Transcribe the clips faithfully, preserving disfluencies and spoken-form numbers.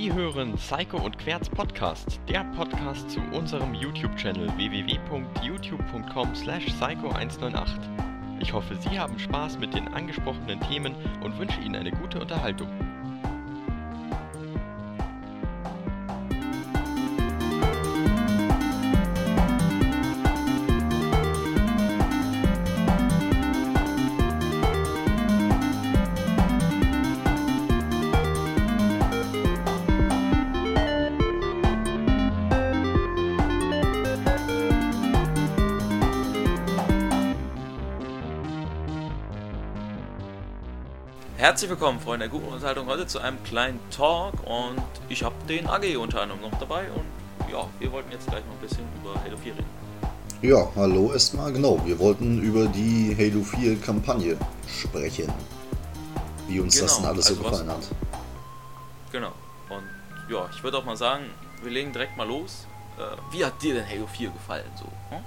Sie hören Psycho und Querz Podcast, der Podcast zu unserem YouTube-Channel w w w punkt youtube punkt com slash psycho eins neun acht. Ich hoffe, Sie haben Spaß mit den angesprochenen Themen und wünsche Ihnen eine gute Unterhaltung. Herzlich willkommen, Freunde der guten Unterhaltung, heute zu einem kleinen Talk und ich habe den A G unter anderem noch dabei und ja, wir wollten jetzt gleich mal ein bisschen über Halo vier reden. Ja, hallo erstmal, genau, wir wollten über die Halo vier Kampagne sprechen, wie uns genau, das denn alles also so gefallen was, hat. Genau, und ja, ich würde auch mal sagen, wir legen direkt mal los. Äh, wie hat dir denn Halo vier gefallen? So,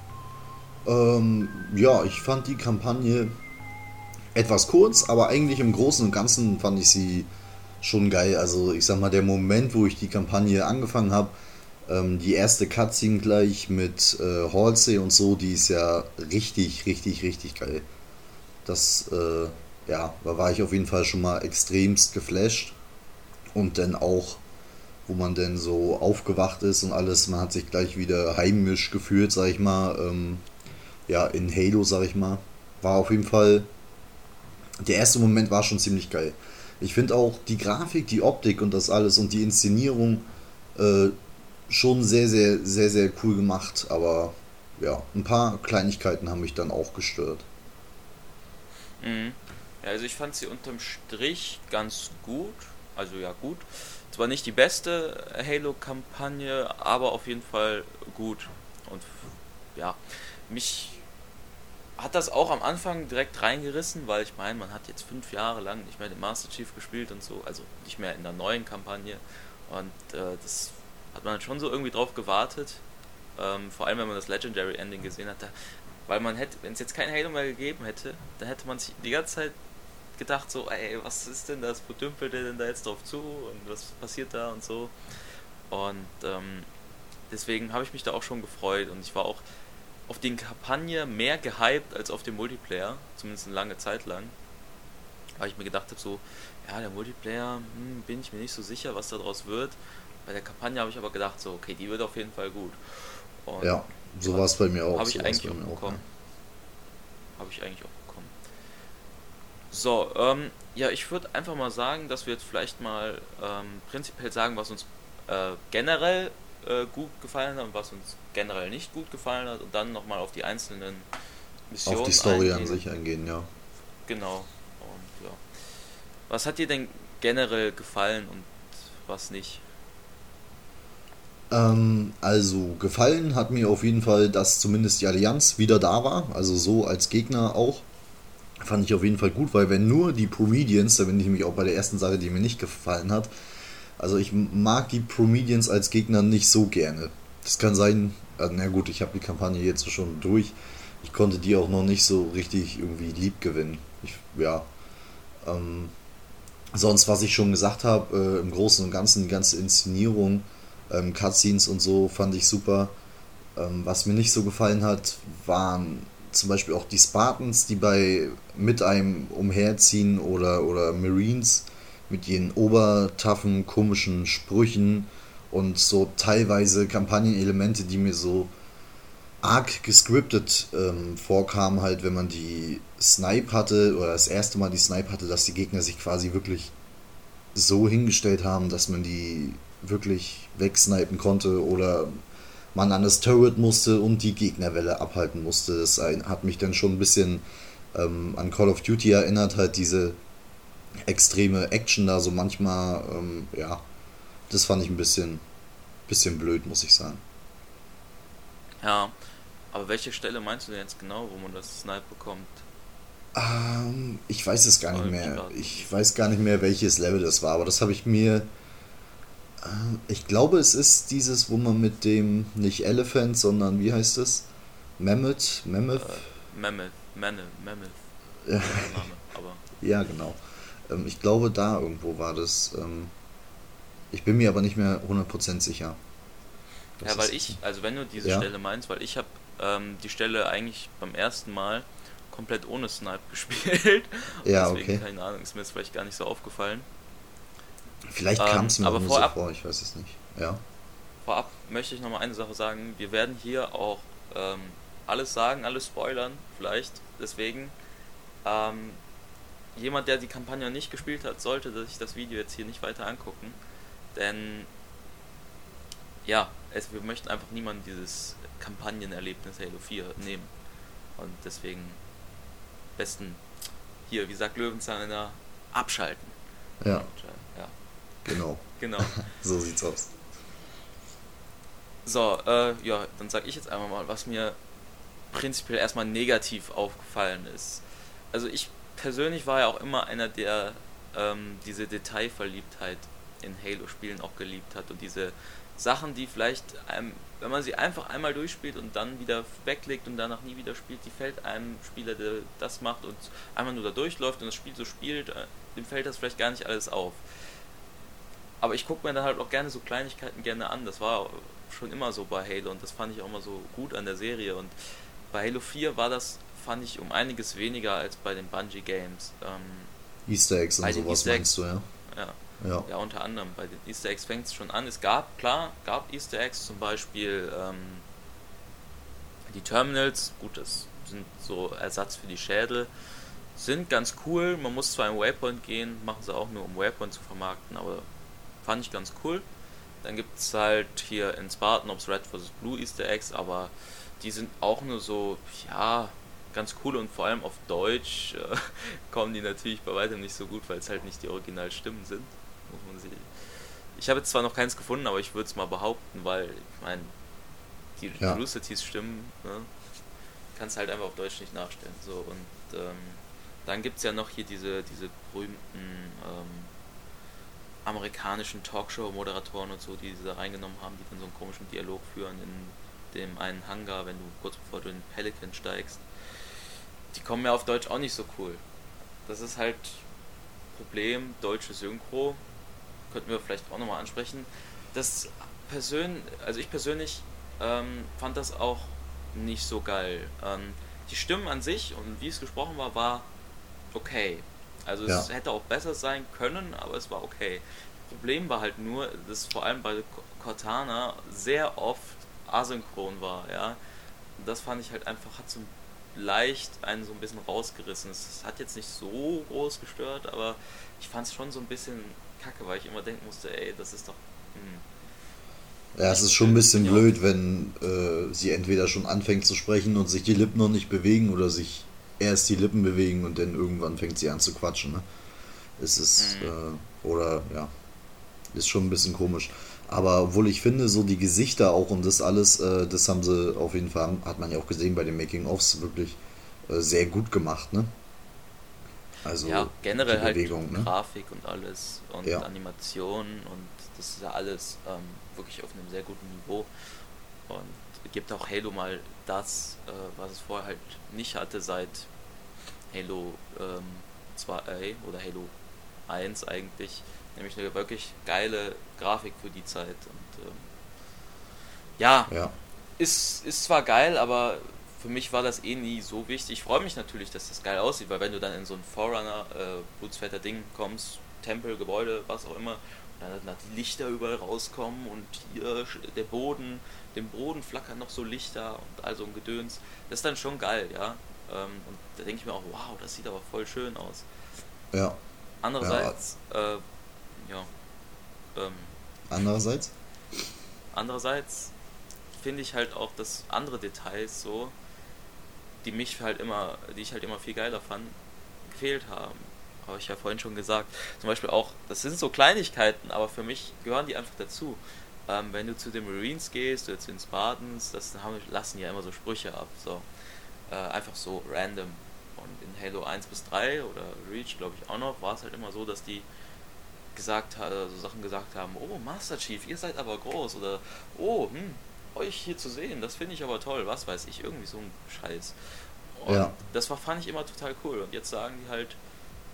hm? Ähm, ja, ich fand die Kampagne etwas kurz, aber eigentlich im Großen und Ganzen fand ich sie schon geil. Also ich sag mal, der Moment, wo ich die Kampagne angefangen habe, ähm, die erste Cutscene gleich mit äh, Halsey und so, die ist ja richtig, richtig, richtig geil. Das, äh, ja, da war ich auf jeden Fall schon mal extremst geflasht. Und dann auch, wo man dann so aufgewacht ist und alles, man hat sich gleich wieder heimisch gefühlt, sag ich mal, ähm, ja, in Halo, sag ich mal. War auf jeden Fall, der erste Moment war schon ziemlich geil. Ich finde auch die Grafik, die Optik und das alles und die Inszenierung äh, schon sehr, sehr, sehr, sehr cool gemacht. Aber ja, ein paar Kleinigkeiten haben mich dann auch gestört. Mhm. Ja, also ich fand sie unterm Strich ganz gut, also ja gut. Zwar nicht die beste Halo-Kampagne, aber auf jeden Fall gut. Und ja, mich hat das auch am Anfang direkt reingerissen, weil ich meine, man hat jetzt fünf Jahre lang nicht mehr den Master Chief gespielt und so, also nicht mehr in der neuen Kampagne und äh, das hat man schon so irgendwie drauf gewartet, ähm, vor allem wenn man das Legendary Ending gesehen hat, da, weil man hätte, wenn es jetzt kein Halo mehr gegeben hätte, dann hätte man sich die ganze Zeit gedacht so, ey, was ist denn das, wo dümpelt der denn da jetzt drauf zu und was passiert da und so und ähm, deswegen habe ich mich da auch schon gefreut und ich war auch auf die Kampagne mehr gehypt als auf den Multiplayer, zumindest eine lange Zeit lang. Weil ich mir gedacht habe, so, ja, der Multiplayer, hm, bin ich mir nicht so sicher, was daraus wird. Bei der Kampagne habe ich aber gedacht, so, okay, die wird auf jeden Fall gut. Und Ja, so war es bei mir auch. Habe ich so eigentlich bei mir auch auch, bekommen. Habe ich eigentlich auch bekommen. So, ähm, ja, ich würde einfach mal sagen, dass wir jetzt vielleicht mal ähm, prinzipiell sagen, was uns äh, generell äh, gut gefallen hat und was uns generell nicht gut gefallen hat und dann nochmal auf die einzelnen Missionen auf die Story eingehen. an sich eingehen, ja. Genau. Und ja. Was hat dir denn generell gefallen und was nicht? Ähm, also gefallen hat mir auf jeden Fall, dass zumindest die Allianz wieder da war, also so als Gegner auch. Fand ich auf jeden Fall gut, weil wenn nur die Promedians, da bin ich nämlich auch bei der ersten Sache, die mir nicht gefallen hat, also ich mag die Promedians als Gegner nicht so gerne. Das kann sein, äh, na gut, ich habe die Kampagne jetzt schon durch. Ich konnte die auch noch nicht so richtig irgendwie lieb gewinnen. Ich, ja. Ähm, sonst, was ich schon gesagt habe, äh, im Großen und Ganzen, die ganze Inszenierung, ähm, Cutscenes und so fand ich super. Ähm, was mir nicht so gefallen hat, waren zum Beispiel auch die Spartans, die bei mit einem umherziehen oder, oder Marines mit ihren obertaffen, komischen Sprüchen und so teilweise Kampagnenelemente, die mir so arg gescriptet ähm, vorkamen, halt, wenn man die Snipe hatte oder das erste Mal die Snipe hatte, dass die Gegner sich quasi wirklich so hingestellt haben, dass man die wirklich wegsnipen konnte oder man an das Turret musste und die Gegnerwelle abhalten musste. Das hat mich dann schon ein bisschen ähm, an Call of Duty erinnert, halt diese extreme Action da so manchmal, ähm, ja, das fand ich ein bisschen, bisschen blöd, muss ich sagen. Ja, aber welche Stelle meinst du denn jetzt genau, wo man das Snipe bekommt? Ähm, ich weiß es gar nicht Oder mehr. wie- Ich weiß gar nicht mehr, welches Level das war, aber das habe ich mir. Äh, ich glaube, es ist dieses, wo man mit dem, nicht Elephant, sondern wie heißt es? Mammoth? Mammoth? Äh, Mammoth, Mammoth, Mammoth, Ja, Name, aber ja, genau. Ähm, ich glaube, da irgendwo war das. Ähm, Ich bin mir aber nicht mehr hundert Prozent sicher. Das Ja, weil ist- ich, also wenn du diese Ja. Stelle meinst, weil ich habe ähm, die Stelle eigentlich beim ersten Mal komplett ohne Snipe gespielt. Ja, Deswegen, okay. keine Ahnung, ist mir jetzt vielleicht gar nicht so aufgefallen. Vielleicht Ähm, kam es mir aber auch nur vorab- so vor, ich weiß es nicht. Ja. Vorab möchte ich nochmal eine Sache sagen. Wir werden hier auch ähm, alles sagen, alles spoilern, vielleicht. Deswegen, ähm, jemand, der die Kampagne noch nicht gespielt hat, sollte sich das Video jetzt hier nicht weiter angucken. Denn, ja, es, wir möchten einfach niemandem dieses Kampagnenerlebnis Halo vier nehmen. Und deswegen, besten, hier, wie sagt Löwenzahner, abschalten. Ja, Und, äh, ja, genau. genau. So sieht's aus. So, äh, ja, dann sag ich jetzt einmal mal, was mir prinzipiell erstmal negativ aufgefallen ist. Also ich persönlich war ja auch immer einer, der ähm, diese Detailverliebtheit in Halo-Spielen auch geliebt hat und diese Sachen, die vielleicht einem, wenn man sie einfach einmal durchspielt und dann wieder weglegt und danach nie wieder spielt, die fällt einem Spieler, der das macht und einmal nur da durchläuft und das Spiel so spielt, äh, dem fällt das vielleicht gar nicht alles auf. Aber ich gucke mir dann halt auch gerne so Kleinigkeiten gerne an. Das war schon immer so bei Halo und das fand ich auch immer so gut an der Serie. Und bei Halo vier war das, fand ich, um einiges weniger als bei den Bungie Games. Ähm, Easter Eggs und Bei den sowas Easter meinst du, ja? ja, Ja. ja, unter anderem. Bei den Easter Eggs fängt es schon an. Es gab, klar, gab Easter Eggs, zum Beispiel ähm, die Terminals. Gut, das sind so Ersatz für die Schädel. Sind ganz cool. Man muss zwar im Waypoint gehen, machen sie auch nur, um Waypoint zu vermarkten, aber fand ich ganz cool. Dann gibt es halt hier in Spartan Ops Red versus. Blue Easter Eggs, aber die sind auch nur so, ja, ganz cool und vor allem auf Deutsch äh, kommen die natürlich bei weitem nicht so gut, weil es halt nicht die Originalstimmen sind. Muss man sehen. Ich habe jetzt zwar noch keins gefunden, aber ich würde es mal behaupten, weil ich meine, die Ja. Velocities stimmen, ne? Kannst halt einfach auf Deutsch nicht nachstellen. So und ähm, dann gibt es ja noch hier diese, diese berühmten ähm, amerikanischen Talkshow-Moderatoren und so, die sie da reingenommen haben, die dann so einen komischen Dialog führen in dem einen Hangar, wenn du kurz bevor du in den Pelican steigst. Die kommen ja auf Deutsch auch nicht so cool. Das ist halt Problem, deutsche Synchro. Könnten wir vielleicht auch nochmal ansprechen. Das persönlich, also ich persönlich ähm, fand das auch nicht so geil. Ähm, die Stimmen an sich und wie es gesprochen war, war okay. Also es Ja. hätte auch besser sein können, aber es war okay. Problem war halt nur, dass vor allem bei Cortana sehr oft asynchron war, ja. Und das fand ich halt einfach, hat so leicht einen so ein bisschen rausgerissen. Es hat jetzt nicht so groß gestört, aber ich fand es schon so ein bisschen kacke, weil ich immer denken musste, ey, das ist doch... Hm. Ja, es ist schon ein bisschen Ja. blöd, wenn äh, sie entweder schon anfängt zu sprechen und sich die Lippen noch nicht bewegen oder sich erst die Lippen bewegen und dann irgendwann fängt sie an zu quatschen. Ne? Es ist, Mhm. äh, oder ja, ist schon ein bisschen komisch. Aber obwohl ich finde, so die Gesichter auch und das alles, äh, das haben sie auf jeden Fall, hat man ja auch gesehen bei den Making-ofs, wirklich äh, sehr gut gemacht. Ne? Also Ja, generell die halt Bewegung, ne? Grafik und alles und Ja. Animationen und das ist ja alles ähm, wirklich auf einem sehr guten Niveau und gibt auch Halo mal das, äh, was es vorher halt nicht hatte seit Halo ähm, zwei oder Halo eins eigentlich, nämlich eine wirklich geile Grafik für die Zeit und ähm, ja, Ja, ist, ist zwar geil, aber für mich war das eh nie so wichtig. Ich freue mich natürlich, dass das geil aussieht, weil wenn du dann in so ein Forerunner, äh, Bootsfetter Ding kommst, Tempel, Gebäude, was auch immer, und dann dann die Lichter überall rauskommen und hier der Boden, dem Boden flackern noch so Lichter und also ein Gedöns, das ist dann schon geil, ja. Ähm, und da denke ich mir auch, wow, das sieht aber voll schön aus. ja. Andererseits, äh, ja, ähm, Andererseits? andererseits finde ich halt auch, dass andere Details so, die mich halt immer, die ich halt immer viel geiler fand, gefehlt haben. Habe ich ja vorhin schon gesagt. Zum Beispiel auch, das sind so Kleinigkeiten, aber für mich gehören die einfach dazu. Ähm, wenn du zu den Marines gehst oder zu den Spartans, das haben, lassen ja immer so Sprüche ab. So. Äh, einfach so random. Und in Halo eins bis drei oder Reach, glaube ich auch noch, war es halt immer so, dass die gesagt ha- so Sachen gesagt haben, oh Master Chief, ihr seid aber groß oder oh, hm, euch hier zu sehen, das finde ich aber toll, was weiß ich, irgendwie so ein Scheiß. Und Ja. das war, fand ich immer total cool. Und jetzt sagen die halt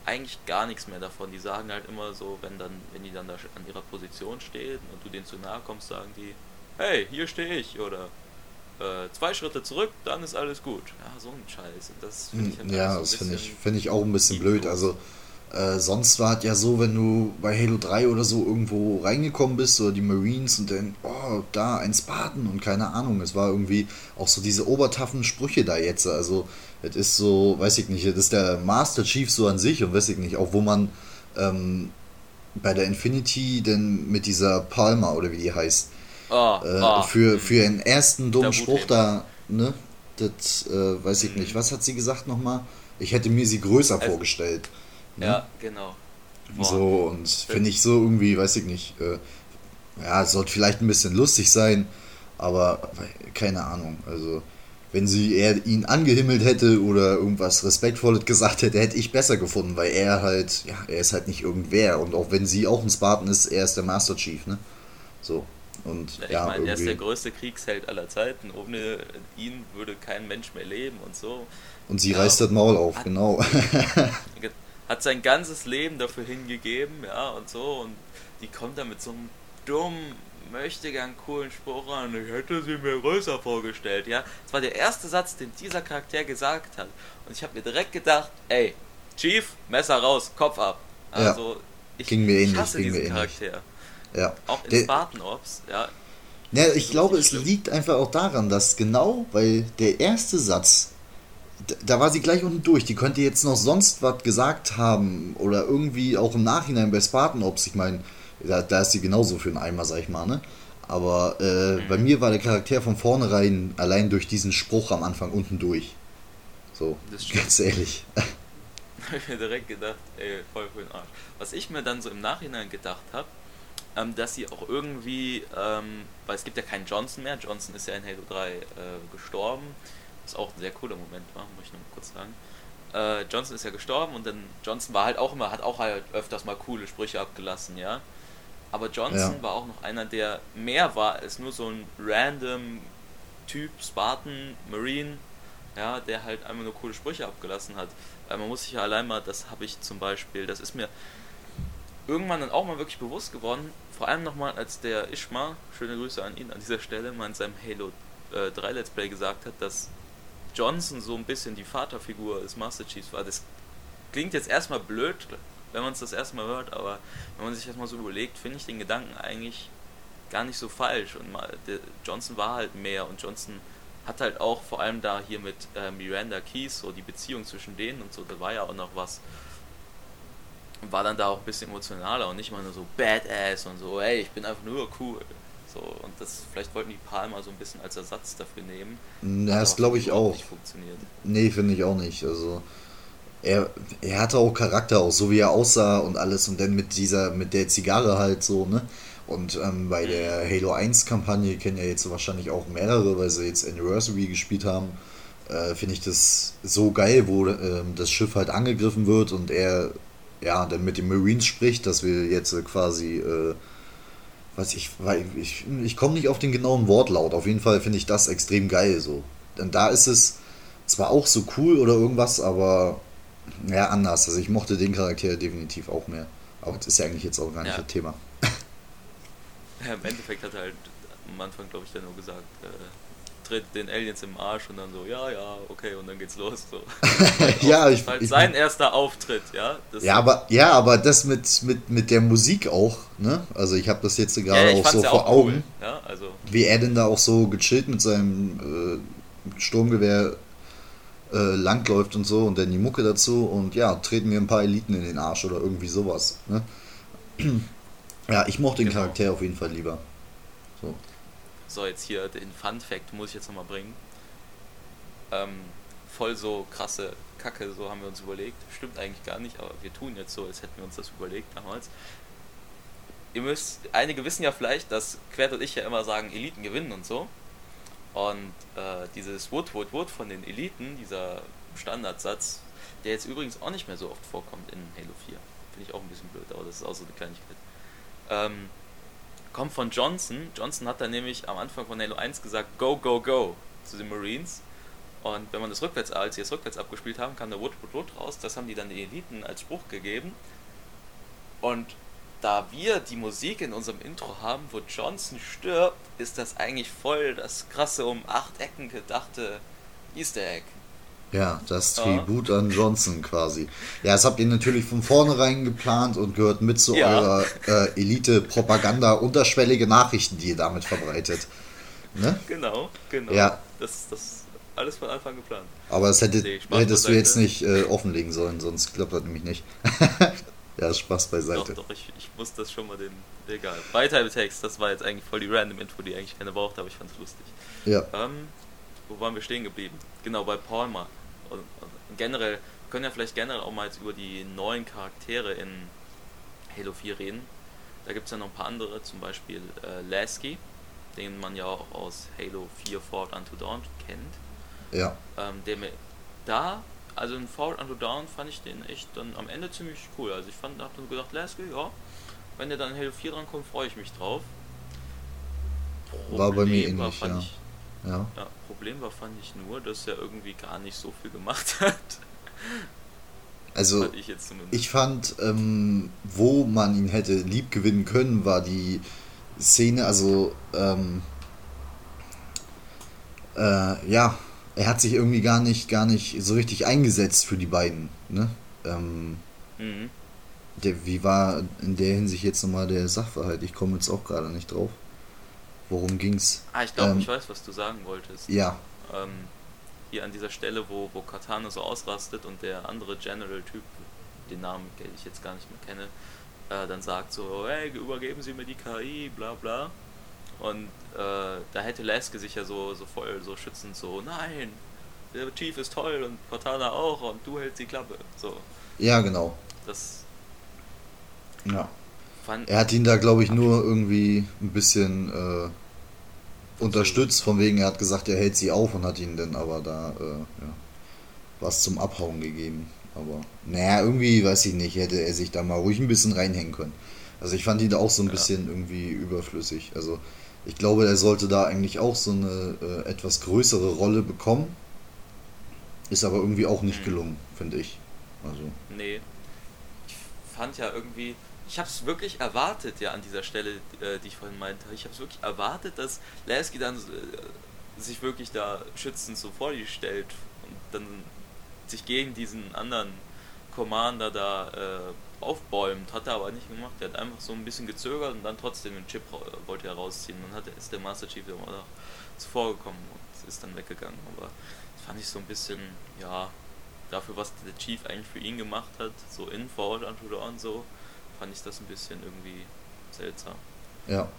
eigentlich gar nichts mehr davon. Die sagen halt immer so, wenn dann, wenn die dann da an ihrer Position stehen und du denen zu nahe kommst, sagen die, hey, hier stehe ich, oder äh, zwei Schritte zurück, dann ist alles gut. Ja, so ein Scheiß. Und das finde ich halt Ja, so das ein finde bisschen ich, find ich auch ein bisschen blöd. sinnlos. Also, äh, sonst war es ja so, wenn du bei Halo drei oder so irgendwo reingekommen bist, oder die Marines, und dann, oh, da ein Spartan und keine Ahnung. Es war irgendwie auch so diese obertaffen Sprüche da jetzt. Also, es ist so, weiß ich nicht, das ist der Master Chief so an sich und weiß ich nicht, auch wo man ähm, bei der Infinity denn mit dieser Palma oder wie die heißt, Ah, äh, ah, für, mh. für einen ersten dummen Spruch Tabuthema. da, ne, das äh, weiß ich nicht. Mhm. Was hat sie gesagt nochmal? Ich hätte mir sie größer Also, vorgestellt. Ne? ja, genau. Boah. So, und finde ich so irgendwie, weiß ich nicht, äh, ja, es sollte vielleicht ein bisschen lustig sein, aber keine Ahnung. Also, wenn sie eher ihn angehimmelt hätte oder irgendwas Respektvolles gesagt hätte, hätte ich besser gefunden, weil er halt, ja, er ist halt nicht irgendwer. Und auch wenn sie auch ein Spartan ist, er ist der Master Chief, ne? So. Und Ja, ich ja, meine, er ist der irgendwie. größte Kriegsheld aller Zeiten. Ohne ihn würde kein Mensch mehr leben und so. Und sie Ja, reißt das Maul auf, hat, genau. ge- hat sein ganzes Leben dafür hingegeben, ja, und so. Und die kommt dann mit so einem dummen, möchte gern coolen Spruch an. Ich hätte sie mir größer vorgestellt, ja. Das war der erste Satz, den dieser Charakter gesagt hat. Und ich habe mir direkt gedacht, ey, Chief, Messer raus, Kopf ab. Ja, Also, ich, ging mir ich ähnlich, hasse ging mir diesen ähnlich. Charakter. Ja. Auch in Der, Spartan Ops, ja, ja, ich so glaube, richtig es schlimm. liegt einfach auch daran, dass genau, weil der erste Satz, d- da war sie gleich unten durch. Die könnte jetzt noch sonst was gesagt haben oder irgendwie auch im Nachhinein bei Spartan Ops. Ich meine, da, da ist sie genauso für einen Eimer, sag ich mal, ne? Aber äh, bei Mhm. mir war der Charakter von vornherein allein durch diesen Spruch am Anfang unten durch. So, Das stimmt. ganz ehrlich. Habe ich mir direkt gedacht, ey, voll für den Arsch. Was ich mir dann so im Nachhinein gedacht habe, ähm, dass sie auch irgendwie, ähm, weil es gibt ja keinen Johnson mehr, Johnson ist ja in Halo drei äh, gestorben, was auch ein sehr cooler Moment war, muss ich noch mal kurz sagen. Äh, Johnson ist ja gestorben und dann Johnson war halt auch immer, hat auch halt öfters mal coole Sprüche abgelassen, ja. Aber Johnson Ja. war auch noch einer, der mehr war als nur so ein random Typ, Spartan, Marine, ja, der halt einfach nur coole Sprüche abgelassen hat. Weil man muss sich ja allein mal, das habe ich zum Beispiel, das ist mir irgendwann dann auch mal wirklich bewusst geworden, vor allem nochmal, als der Ishma, schöne Grüße an ihn an dieser Stelle, mal in seinem Halo äh, drei Let's Play gesagt hat, dass Johnson so ein bisschen die Vaterfigur des Master Chiefs war. Das klingt jetzt erstmal blöd, wenn man es das erstmal hört, aber wenn man sich das mal so überlegt, finde ich den Gedanken eigentlich gar nicht so falsch. Und mal, der Johnson war halt mehr und Johnson hat halt auch vor allem da hier mit äh, Miranda Keys, so die Beziehung zwischen denen und so, da war ja auch noch was. War dann da auch ein bisschen emotionaler und nicht mal nur so Badass und so, ey, ich bin einfach nur cool. So, und das, vielleicht wollten die Palmer so ein bisschen als Ersatz dafür nehmen. Ja, Hat das aber glaube ich überhaupt auch. nicht funktioniert. Nee, finde ich auch nicht. Also, er, er hatte auch Charakter, auch so wie er aussah und alles, und dann mit dieser, mit der Zigarre halt so, ne? Und ähm, bei der Halo eins Kampagne kennen ja jetzt wahrscheinlich auch mehrere, weil sie jetzt Anniversary gespielt haben, äh, finde ich das so geil, wo ähm, das Schiff halt angegriffen wird und er ja dann mit den Marines spricht, dass wir jetzt äh, quasi, äh, was ich, weil ich, ich komme nicht auf den genauen Wortlaut, auf jeden Fall finde ich das extrem geil so. Denn da ist es zwar auch so cool oder irgendwas, aber ja, anders. Also ich mochte den Charakter definitiv auch mehr. Aber das ist ja eigentlich jetzt auch gar nicht Ja. das Thema. Ja, im Endeffekt hat er halt am Anfang, glaube ich, dann nur gesagt, äh, tritt den Aliens im Arsch und dann so, ja, ja, okay, und dann geht's los. So. Halt Ja, auch, ich, halt ich sein erster Auftritt, ja. Das ja, aber ja, aber das mit, mit, mit der Musik auch, ne? Also ich habe das jetzt ja, gerade ich auch fand's so ja vor auch cool, Augen, ja, also, wie er denn da auch so gechillt mit seinem äh, Sturmgewehr äh, langläuft und so und dann die Mucke dazu und ja, treten mir ein paar Eliten in den Arsch oder irgendwie sowas, ne? Ja, ich mochte den genau. Charakter auf jeden Fall lieber. So. So, jetzt hier den Fun Fact muss ich jetzt nochmal bringen. Ähm, voll so krasse Kacke, so haben wir uns überlegt. Stimmt eigentlich gar nicht, aber wir tun jetzt so, als hätten wir uns das überlegt damals. Ihr müsst, einige wissen ja vielleicht, dass Quert und ich ja immer sagen, Eliten gewinnen und so. Und äh, dieses Wood, Wood, Wood von den Eliten, dieser Standardsatz, der jetzt übrigens auch nicht mehr so oft vorkommt in Halo vier. Finde ich auch ein bisschen blöd, aber das ist auch so eine Kleinigkeit. Ähm, kommt von Johnson. Johnson hat dann nämlich am Anfang von Halo eins gesagt, go, go, go zu den Marines. Und wenn man das rückwärts, als sie es rückwärts abgespielt haben, kam der Wood Wood Wood raus. Das haben die dann den Eliten als Spruch gegeben. Und da wir die Musik in unserem Intro haben, wo Johnson stirbt, ist das eigentlich voll das krasse, um acht Ecken gedachte Easter Egg. Ja, das Tribut ja. an Johnson quasi. Ja, das habt ihr natürlich von vornherein geplant und gehört mit zu ja. eurer äh, Elite-Propaganda, unterschwellige Nachrichten, die ihr damit verbreitet. Ne? Genau, genau. Ja. Das, das alles von Anfang geplant. Aber das hätte, nee, hättest du jetzt nicht äh, offenlegen sollen, sonst klappt das nämlich nicht. Ja, Spaß beiseite. Doch, doch, ich, ich muss das schon mal den... Egal. Weiter Text, das war jetzt eigentlich voll die random Info, die eigentlich keiner braucht, aber ich fand's lustig. Ja. Ähm, wo waren wir stehen geblieben? Genau, bei Palmer. Und, und generell, wir können ja vielleicht generell auch mal jetzt über die neuen Charaktere in Halo vier reden. Da gibt es ja noch ein paar andere, zum Beispiel äh, Lasky, den man ja auch aus Halo vier Forward Unto Dawn kennt. Ja. Ähm, der mir da, also in Forward Unto Dawn fand ich den echt dann am Ende ziemlich cool. Also ich fand, hab dann gedacht, Lasky, ja, wenn der dann in Halo vier drankommt, freue ich mich drauf. Problem war bei mir ähnlich, war, ja. Ich, ja. ja. Problem war, fand ich nur, dass er irgendwie gar nicht so viel gemacht hat. Also, fand ich, jetzt ich fand, ähm, wo man ihn hätte lieb gewinnen können, war die Szene, also, ähm, äh, ja, er hat sich irgendwie gar nicht, gar nicht so richtig eingesetzt für die beiden, ne? Ähm, mhm. der, wie war in der Hinsicht jetzt nochmal der Sachverhalt? Ich komme jetzt auch gerade nicht drauf. Worum ging's? Ah, ich glaube, ähm, ich weiß, was du sagen wolltest. Ja. Ähm, hier an dieser Stelle, wo, wo Cortana so ausrastet und der andere General-Typ, den Namen, den ich jetzt gar nicht mehr kenne, äh, dann sagt so, hey, übergeben Sie mir die K I, bla bla. Und äh, da hätte Lasky sich ja so, so voll so schützend so, nein, der Chief ist toll und Cortana auch und du hältst die Klappe. So. Ja, genau. Das... Ja. Er hat ihn da, glaube ich, nur irgendwie ein bisschen äh, unterstützt, von wegen, er hat gesagt, er hält sie auf und hat ihn dann aber da äh, ja, was zum Abhauen gegeben. Aber naja, irgendwie, weiß ich nicht, hätte er sich da mal ruhig ein bisschen reinhängen können. Also ich fand ihn da auch so ein ja. bisschen irgendwie überflüssig. Also ich glaube, er sollte da eigentlich auch so eine äh, etwas größere Rolle bekommen. Ist aber irgendwie auch nicht gelungen, finde ich. Also. Nee. Ich fand ja irgendwie... Ich habe es wirklich erwartet, ja, an dieser Stelle, äh, die ich vorhin meinte. Ich habe es wirklich erwartet, dass Lasky dann äh, sich wirklich da schützend so vor die stellt und dann sich gegen diesen anderen Commander da äh, aufbäumt. Hat er aber nicht gemacht. Er hat einfach so ein bisschen gezögert und dann trotzdem den Chip ra- wollte er rausziehen. Dann hat, ist der Master Chief immer noch zuvor gekommen und ist dann weggegangen. Aber das fand ich so ein bisschen, ja, dafür, was der Chief eigentlich für ihn gemacht hat, so in Forward Unto Dawn so, fand ich das ein bisschen irgendwie seltsam. Ja.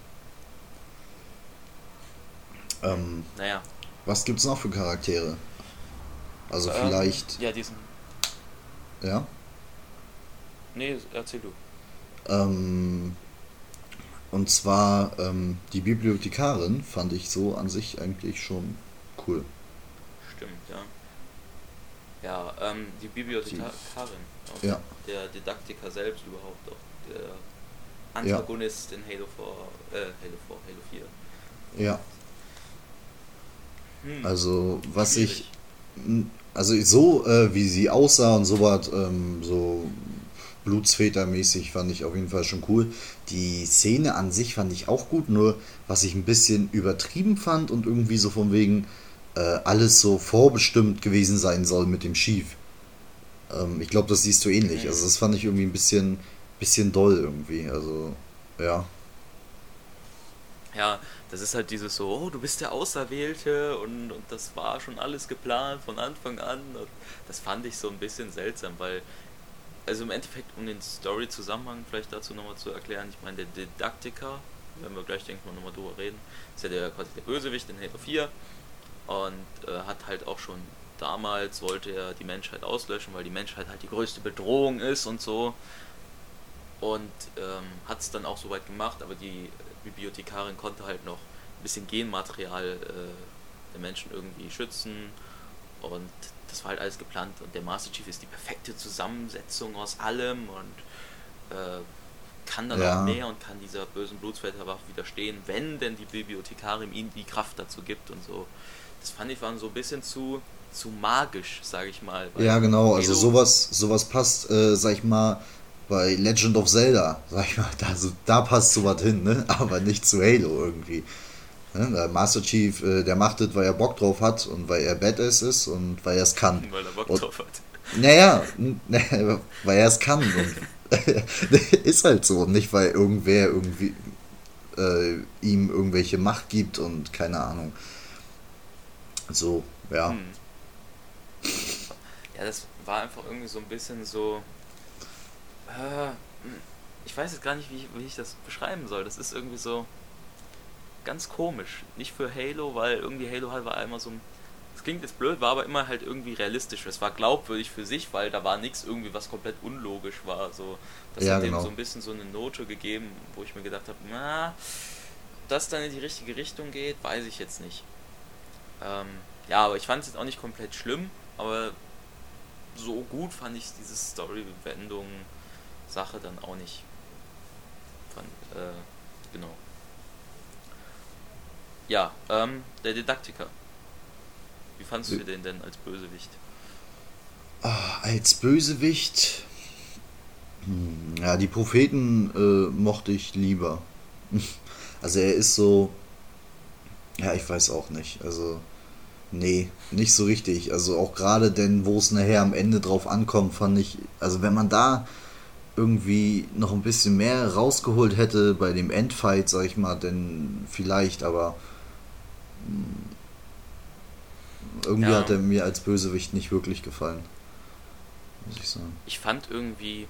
Ähm, naja. Was gibt's noch für Charaktere? Also ähm, vielleicht... Ja, diesen... Ja? Nee, erzähl du. Ähm, und zwar ähm, die Bibliothekarin fand ich so an sich eigentlich schon cool. Stimmt, ja. Ja, ähm, die Bibliothekarin. Auch ja. Der Didaktiker selbst überhaupt auch. Der Antagonist ja. in Halo vier, äh, Halo vier, Halo vier. Ja. Hm. Also, was Schwierig. ich, also so äh, wie sie aussah und so was, ähm, so Blutsvätermäßig fand ich auf jeden Fall schon cool. Die Szene an sich fand ich auch gut, nur was ich ein bisschen übertrieben fand und irgendwie so von wegen äh, alles so vorbestimmt gewesen sein soll mit dem Chief. Ähm, ich glaube, das siehst du ähnlich. Also das fand ich irgendwie ein bisschen bisschen doll irgendwie, also, ja. Ja, das ist halt dieses so, oh, du bist der Auserwählte und, und das war schon alles geplant von Anfang an. Und das fand ich so ein bisschen seltsam, weil, also im Endeffekt, um den Story-Zusammenhang vielleicht dazu nochmal zu erklären, ich meine, der Didaktiker, wenn wir gleich, denke ich mal, nochmal drüber reden, ist ja der, quasi der Bösewicht in Halo vier und äh, hat halt auch schon damals, wollte er die Menschheit auslöschen, weil die Menschheit halt die größte Bedrohung ist und so. Und ähm, hat es dann auch soweit gemacht, aber die Bibliothekarin konnte halt noch ein bisschen Genmaterial äh, der Menschen irgendwie schützen und das war halt alles geplant und der Master Chief ist die perfekte Zusammensetzung aus allem und äh, kann dann ja. auch mehr und kann dieser bösen Blutsväterwaffe widerstehen, wenn denn die Bibliothekarin ihm die Kraft dazu gibt und so. Das fand ich war so ein bisschen zu zu magisch, sage ich mal. Ja, genau, also Halo- sowas, sowas passt, äh, sag ich mal, bei Legend of Zelda, sag ich mal, da, so, da passt sowas hin, ne? Aber nicht zu Halo irgendwie. Ne? Der Master Chief, äh, der macht das, weil er Bock drauf hat und weil er Badass ist und weil er es kann. weil er Bock Und, drauf hat. naja, n- weil er es kann und ist halt so, nicht weil irgendwer irgendwie äh, ihm irgendwelche Macht gibt und keine Ahnung. So, ja. Hm. Ja, das war einfach irgendwie so ein bisschen so. Äh, ich weiß jetzt gar nicht, wie ich, wie ich das beschreiben soll. Das ist irgendwie so ganz komisch. Nicht für Halo, weil irgendwie Halo halt war immer so ein. Das klingt jetzt blöd, war aber immer halt irgendwie realistisch. Es war glaubwürdig für sich, weil da war nichts irgendwie, was komplett unlogisch war. So, das Ja, hat dem genau. so ein bisschen so eine Note gegeben, wo ich mir gedacht habe, na, ob das dann in die richtige Richtung geht, weiß ich jetzt nicht. Ähm, ja, aber ich fand es jetzt auch nicht komplett schlimm, aber so gut fand ich diese Story-Wendung-Sache dann auch nicht. Fand, äh, genau. Ja, ähm, der Didaktiker. Wie fandest du den denn als Bösewicht? Ah, als Bösewicht. Hm, ja, die Propheten äh, mochte ich lieber. Also er ist so. Ja, ich weiß auch nicht. Also. Nee, nicht so richtig. Also auch gerade denn, wo es nachher am Ende drauf ankommt, fand ich. Also wenn man da irgendwie noch ein bisschen mehr rausgeholt hätte bei dem Endfight, sag ich mal, denn vielleicht, aber irgendwie Ja. hat er mir als Bösewicht nicht wirklich gefallen, muss ich sagen. Ich fand irgendwie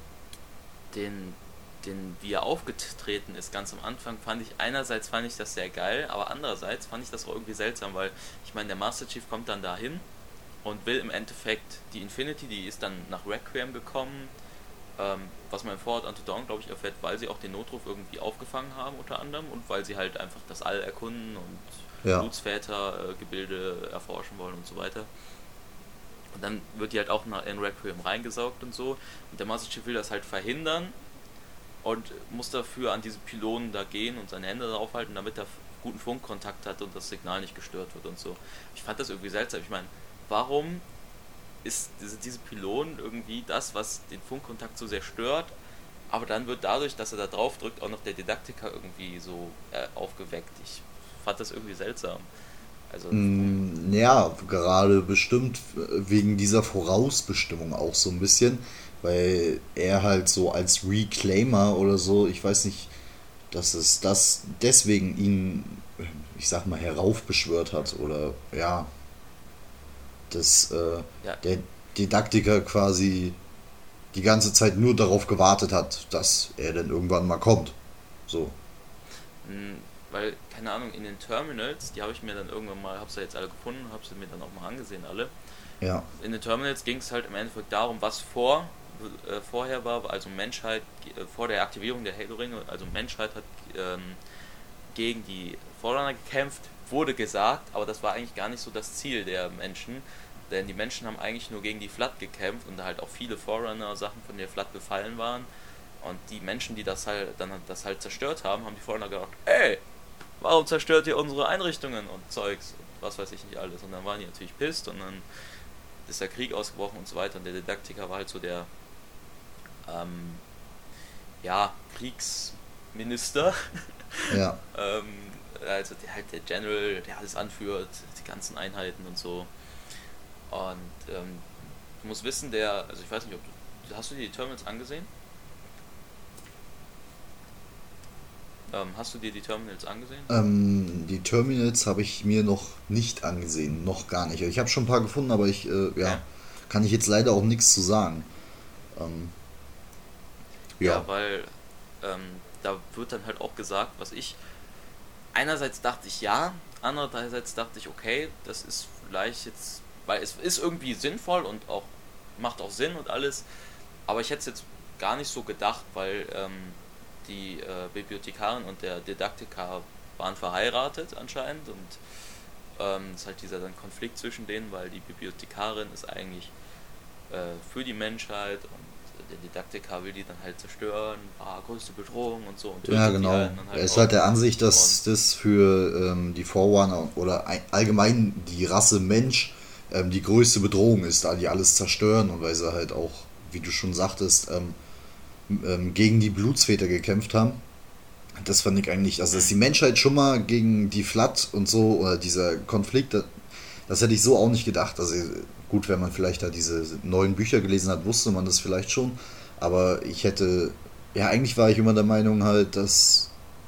den, den, wie er aufgetreten ist, ganz am Anfang, fand ich, einerseits fand ich das sehr geil, aber andererseits fand ich das auch irgendwie seltsam, weil, ich meine, der Master Chief kommt dann dahin und will im Endeffekt die Infinity, die ist dann nach Requiem gekommen, ähm, was man im Vorort Unto Dawn, glaube ich, erfährt, weil sie auch den Notruf irgendwie aufgefangen haben, unter anderem, und weil sie halt einfach das All erkunden und Ja. Blutsväter-Gebilde erforschen wollen und so weiter. Und dann wird die halt auch in Requiem reingesaugt und so. Und der Master Chief will das halt verhindern und muss dafür an diese Pylonen da gehen und seine Hände darauf halten, damit er guten Funkkontakt hat und das Signal nicht gestört wird und so. Ich fand das irgendwie seltsam. Ich meine, warum ist diese, diese Pylon irgendwie das, was den Funkkontakt so sehr stört, aber dann wird dadurch, dass er da drauf drückt, auch noch der Didaktiker irgendwie so äh, aufgeweckt. Ich fand das irgendwie seltsam. Also, Mm, Ja, gerade bestimmt wegen dieser Vorausbestimmung auch so ein bisschen, weil er halt so als Reclaimer oder so, ich weiß nicht, dass es das deswegen ihn, ich sag mal, heraufbeschwört hat oder ja, dass äh, ja, der Didaktiker quasi die ganze Zeit nur darauf gewartet hat, dass er dann irgendwann mal kommt. So. mh, weil, keine Ahnung, in den Terminals, die habe ich mir dann irgendwann mal, habe sie jetzt alle gefunden, habe sie mir dann auch mal angesehen, alle. Ja, In den Terminals ging es halt im Endeffekt darum, was vor äh, vorher war, also Menschheit, äh, vor der Aktivierung der Halo-Ringe, also Menschheit hat ähm, gegen die Forerunner gekämpft, wurde gesagt, aber das war eigentlich gar nicht so das Ziel der Menschen, denn die Menschen haben eigentlich nur gegen die Flood gekämpft und da halt auch viele Forerunner-Sachen von der Flood befallen waren. Und die Menschen, die das halt dann das halt zerstört haben, haben die Forerunner gedacht, ey, warum zerstört ihr unsere Einrichtungen und Zeugs und was weiß ich nicht alles. Und dann waren die natürlich pisst und dann ist der Krieg ausgebrochen und so weiter. Und der Didaktiker war halt so der ähm, ja, Kriegsminister. ja. ähm, also der, halt der General, der alles anführt, die ganzen Einheiten und so. Und ähm, du musst wissen, der, also ich weiß nicht, ob du, hast du dir die Terminals angesehen? Ähm, hast du dir die Terminals angesehen? Ähm, die Terminals habe ich mir noch nicht angesehen, noch gar nicht. Ich habe schon ein paar gefunden, aber ich, äh, ja, Okay. kann ich jetzt leider auch nichts zu sagen. Ähm, Ja, ja, weil ähm, da wird dann halt auch gesagt, was ich einerseits dachte ich ja, andererseits dachte ich okay, das ist vielleicht jetzt, weil es ist irgendwie sinnvoll und auch macht auch Sinn und alles, aber ich hätte es jetzt gar nicht so gedacht, weil ähm, die äh, Bibliothekarin und der Didaktiker waren verheiratet anscheinend und ähm, es ist halt dieser dann Konflikt zwischen denen, weil die Bibliothekarin ist eigentlich äh, für die Menschheit und der Didaktiker will die dann halt zerstören, war größte Bedrohung und so. Und tötet ja, die genau. allen dann halt Er ist auch. halt der Ansicht, dass das für ähm, die Forerunner oder ein, allgemein die Rasse Mensch ähm, die größte Bedrohung ist, da die alles zerstören und weil sie halt auch, wie du schon sagtest, ähm, ähm, gegen die Blutsväter gekämpft haben. Das fand ich eigentlich, also dass die Menschheit schon mal gegen die Flood und so, oder dieser Konflikt, das, das hätte ich so auch nicht gedacht. Also gut, wenn man vielleicht da diese neuen Bücher gelesen hat, wusste man das vielleicht schon, aber ich hätte, ja eigentlich war ich immer der Meinung halt, dass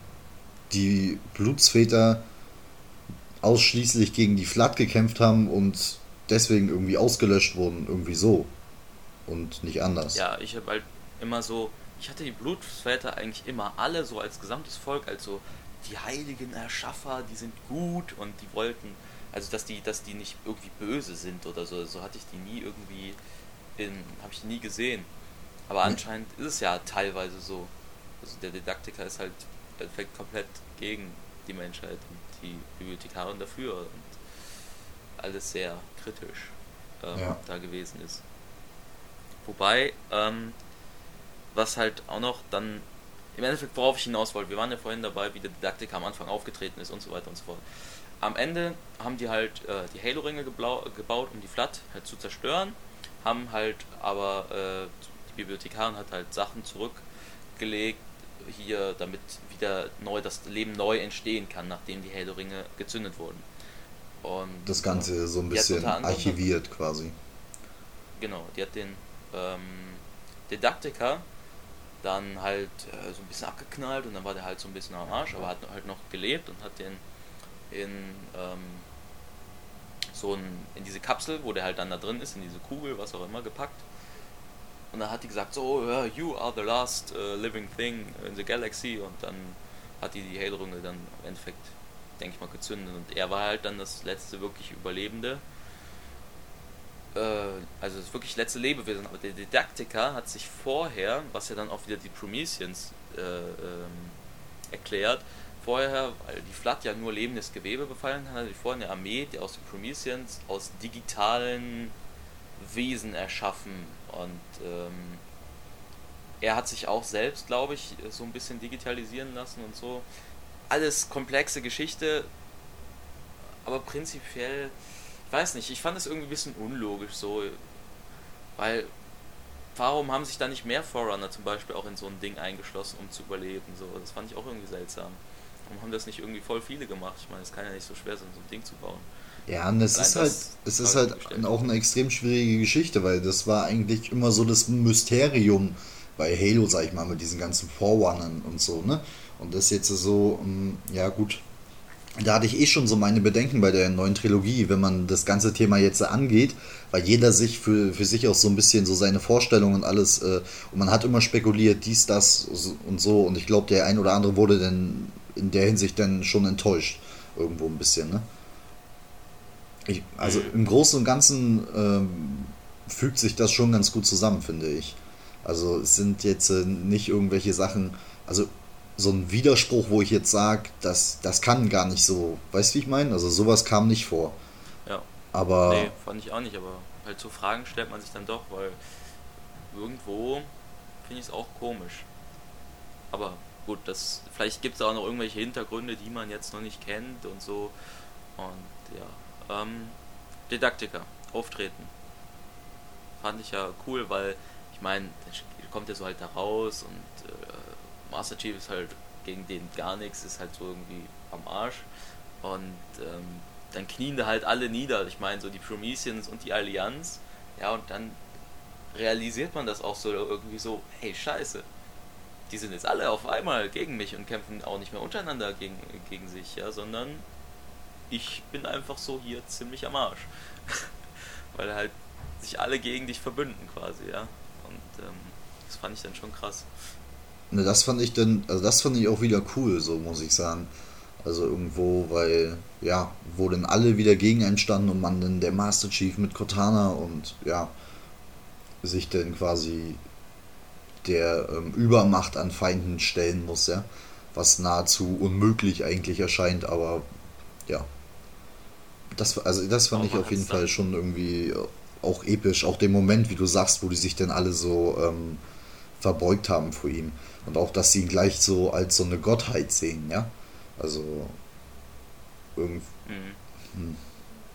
die Blutsväter ausschließlich gegen die Flood gekämpft haben und deswegen irgendwie ausgelöscht wurden, irgendwie so und nicht anders. Ja, ich habe halt immer so, ich hatte die Blutsväter eigentlich immer alle so als gesamtes Volk, als so die heiligen Erschaffer, die sind gut und die wollten, also dass die, dass die nicht irgendwie böse sind oder so, so hatte ich die nie irgendwie in, habe ich die nie gesehen. Aber anscheinend ist es ja teilweise so. Also der Didaktiker ist halt im Endeffekt komplett gegen die Menschheit und die Bibliothekarin dafür und alles sehr kritisch ähm, Ja. da gewesen ist. Wobei, ähm, was halt auch noch dann, im Endeffekt worauf ich hinaus wollte, wir waren ja vorhin dabei, wie der Didaktiker am Anfang aufgetreten ist und so weiter und so fort. Am Ende haben die halt äh, die Halo-Ringe geblau- gebaut, um die Flood halt zu zerstören, haben halt aber, äh, die Bibliothekarin hat halt Sachen zurückgelegt, hier, damit wieder neu, das Leben neu entstehen kann, nachdem die Halo-Ringe gezündet wurden. Und Das Ganze so ein die hat bisschen unter anderem- archiviert quasi. Genau, die hat den ähm, Didaktiker dann halt äh, so ein bisschen abgeknallt und dann war der halt so ein bisschen am Arsch, aber hat halt noch gelebt und hat den in ähm, so ein, in diese Kapsel, wo der halt dann da drin ist, in diese Kugel, was auch immer, gepackt. Und dann hat die gesagt, so, uh, you are the last uh, living thing in the galaxy. Und dann hat die die Halo-Ringe dann im Endeffekt, denke ich mal, gezündet. Und er war halt dann das letzte wirklich Überlebende. Äh, also das wirklich letzte Lebewesen. Aber der Didaktiker hat sich vorher, was ja dann auch wieder die Prometheans äh, ähm, erklärt, vorher, weil die Flood ja nur lebendes Gewebe befallen kann, hatte die vorher eine Armee, die aus den Prometheans aus digitalen Wesen erschaffen. Und ähm, er hat sich auch selbst, glaube ich, so ein bisschen digitalisieren lassen und so. Alles komplexe Geschichte, aber prinzipiell, ich weiß nicht, ich fand es irgendwie ein bisschen unlogisch so, weil warum haben sich da nicht mehr Forerunner zum Beispiel auch in so ein Ding eingeschlossen, um zu überleben, so, das fand ich auch irgendwie seltsam. Warum haben das nicht irgendwie voll viele gemacht? Ich meine, es kann ja nicht so schwer sein, so ein Ding zu bauen. Ja, und es Allein ist das halt, es ist habe ich halt mir gestellt. auch eine extrem schwierige Geschichte, weil das war eigentlich immer so das Mysterium bei Halo, sag ich mal, mit diesen ganzen Forerunnern und so, ne? Und das jetzt so, ähm, ja gut, da hatte ich eh schon so meine Bedenken bei der neuen Trilogie, wenn man das ganze Thema jetzt angeht, weil jeder sich für, für sich auch so ein bisschen so seine Vorstellungen und alles, äh, und man hat immer spekuliert, dies, das und so, und ich glaube, der ein oder andere wurde dann in der Hinsicht dann schon enttäuscht, irgendwo ein bisschen, ne? Ich, also im Großen und Ganzen ähm, fügt sich das schon ganz gut zusammen, finde ich. Also es sind jetzt äh, nicht irgendwelche Sachen, also so ein Widerspruch, wo ich jetzt sage, das, das kann gar nicht so, weißt du, wie ich meine? Also sowas kam nicht vor. Ja. Aber Nee, fand ich auch nicht, aber halt so Fragen stellt man sich dann doch, weil irgendwo finde ich es auch komisch. Aber gut, das vielleicht gibt es auch noch irgendwelche Hintergründe, die man jetzt noch nicht kennt und so. Und ja. Ähm, Didaktiker, auftreten. Fand ich ja cool, weil ich meine, der kommt ja so halt da raus und äh, Master Chief ist halt gegen den gar nichts, ist halt so irgendwie am Arsch. Und ähm, dann knien da halt alle nieder. Ich meine, so die Prometheans und die Allianz. Ja, und dann realisiert man das auch so irgendwie so, hey, scheiße. Die sind jetzt alle auf einmal gegen mich und kämpfen auch nicht mehr untereinander gegen, gegen sich, ja, sondern ich bin einfach so hier ziemlich am Arsch. Weil halt sich alle gegen dich verbünden quasi, ja. Und ähm, das fand ich dann schon krass. ne, das fand ich dann, also das fand ich auch wieder cool, so muss ich sagen. Also irgendwo, weil, ja, wo dann alle wieder gegen einen standen und man dann der Master Chief mit Cortana und ja, sich dann quasi der ähm, Übermacht an Feinden stellen muss, ja. Was nahezu unmöglich eigentlich erscheint, aber ja. Das, also das fand Aber ich man auf jeden hat's Fall dann- schon irgendwie auch episch. Auch den Moment, wie du sagst, wo die sich dann alle so ähm, verbeugt haben vor ihm. Und auch, dass sie ihn gleich so als so eine Gottheit sehen, ja. Also irgend, Mhm. hm,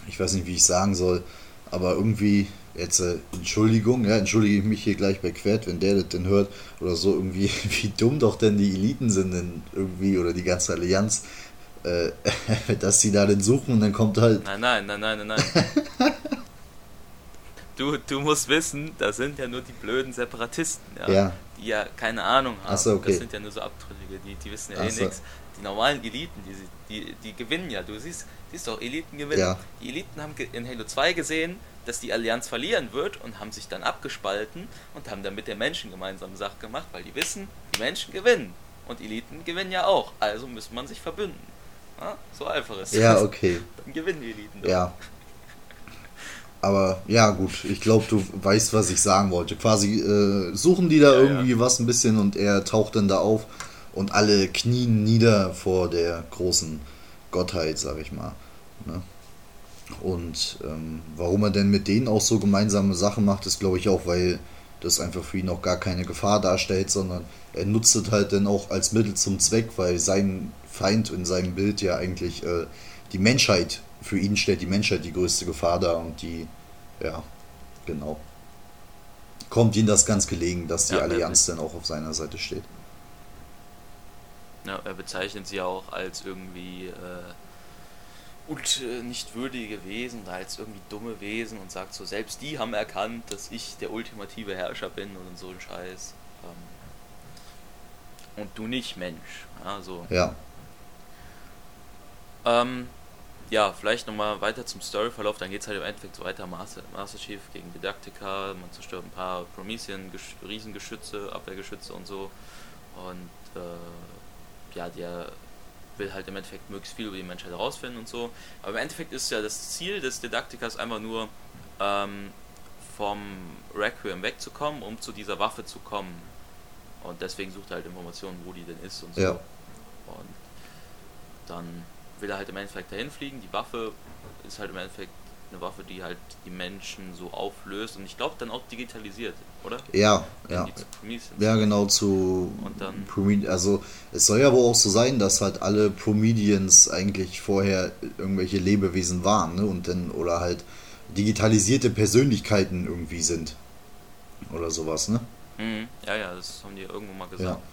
ich weiß nicht, wie ich sagen soll, aber irgendwie, jetzt, äh, Entschuldigung, ja, entschuldige ich mich hier gleich bei Quert, wenn der das denn hört, oder so, irgendwie, wie dumm doch denn die Eliten sind denn irgendwie, oder die ganze Allianz, äh, dass sie da den suchen und dann kommt halt... Nein, nein, nein, nein, nein, nein. Du, du musst wissen, das sind ja nur die blöden Separatisten, ja, Ja. die ja keine Ahnung haben. Ach so, okay. Das sind ja nur so Abtrünnige, die, die wissen ja eh Ach so. nichts. Die normalen Eliten, die, die, die gewinnen ja. Du siehst, siehst doch, Eliten gewinnen. Ja. Die Eliten haben ge- in Halo zwei gesehen, dass die Allianz verlieren wird und haben sich dann abgespalten und haben dann mit den Menschen gemeinsam Sache gemacht, weil die wissen, die Menschen gewinnen. Und Eliten gewinnen ja auch, also muss man sich verbünden. Ja? So einfach ist Ja, das. okay. Dann gewinnen die Eliten doch. Ja. Aber ja, gut, ich glaube, du weißt, was ich sagen wollte. Quasi äh, suchen die da Ja, irgendwie ja. was ein bisschen und er taucht dann da auf und alle knien nieder vor der großen Gottheit, sag ich mal. Ne? Und ähm, warum er denn mit denen auch so gemeinsame Sachen macht, ist, glaube ich, auch, weil das einfach für ihn auch gar keine Gefahr darstellt, sondern er nutzt es halt dann auch als Mittel zum Zweck, weil sein Feind in seinem Bild ja eigentlich äh, die Menschheit, für ihn stellt die Menschheit die größte Gefahr dar und die, ja, genau. Kommt ihm das ganz gelegen, dass die Ja, Allianz dann auch auf seiner Seite steht. Ja, er bezeichnet sie ja auch als irgendwie äh, und äh, nicht würdige Wesen oder als irgendwie dumme Wesen und sagt so, selbst die haben erkannt, dass ich der ultimative Herrscher bin und so ein Scheiß. Ähm, und du nicht, Mensch. Ja, so. Ja, Ähm, ja, vielleicht nochmal weiter zum Storyverlauf, dann geht es halt im Endeffekt so weiter. Master, Master Chief gegen Didaktika, man zerstört ein paar Promethean, Gesch- Riesengeschütze, Abwehrgeschütze und so. Und äh, ja, der will halt im Endeffekt möglichst viel über die Menschheit herausfinden und so. Aber im Endeffekt ist ja das Ziel des Didaktikas einfach nur, ähm, vom Requiem wegzukommen, um zu dieser Waffe zu kommen. Und deswegen sucht er halt Informationen, wo die denn ist und so. Ja. Und dann will er halt im Endeffekt dahin fliegen. Die Waffe ist halt im Endeffekt eine Waffe, die halt die Menschen so auflöst und ich glaube dann auch digitalisiert, oder? ja, Wenn ja. die zu Prometheans Ja, sind. genau, zu Und dann- Promed- also es soll ja wohl auch so sein, dass halt alle Promedians eigentlich vorher irgendwelche Lebewesen waren, ne? Und dann, oder halt digitalisierte Persönlichkeiten irgendwie sind. Oder sowas, ne? Mhm. Ja, ja, das haben die irgendwo mal gesagt. Ja.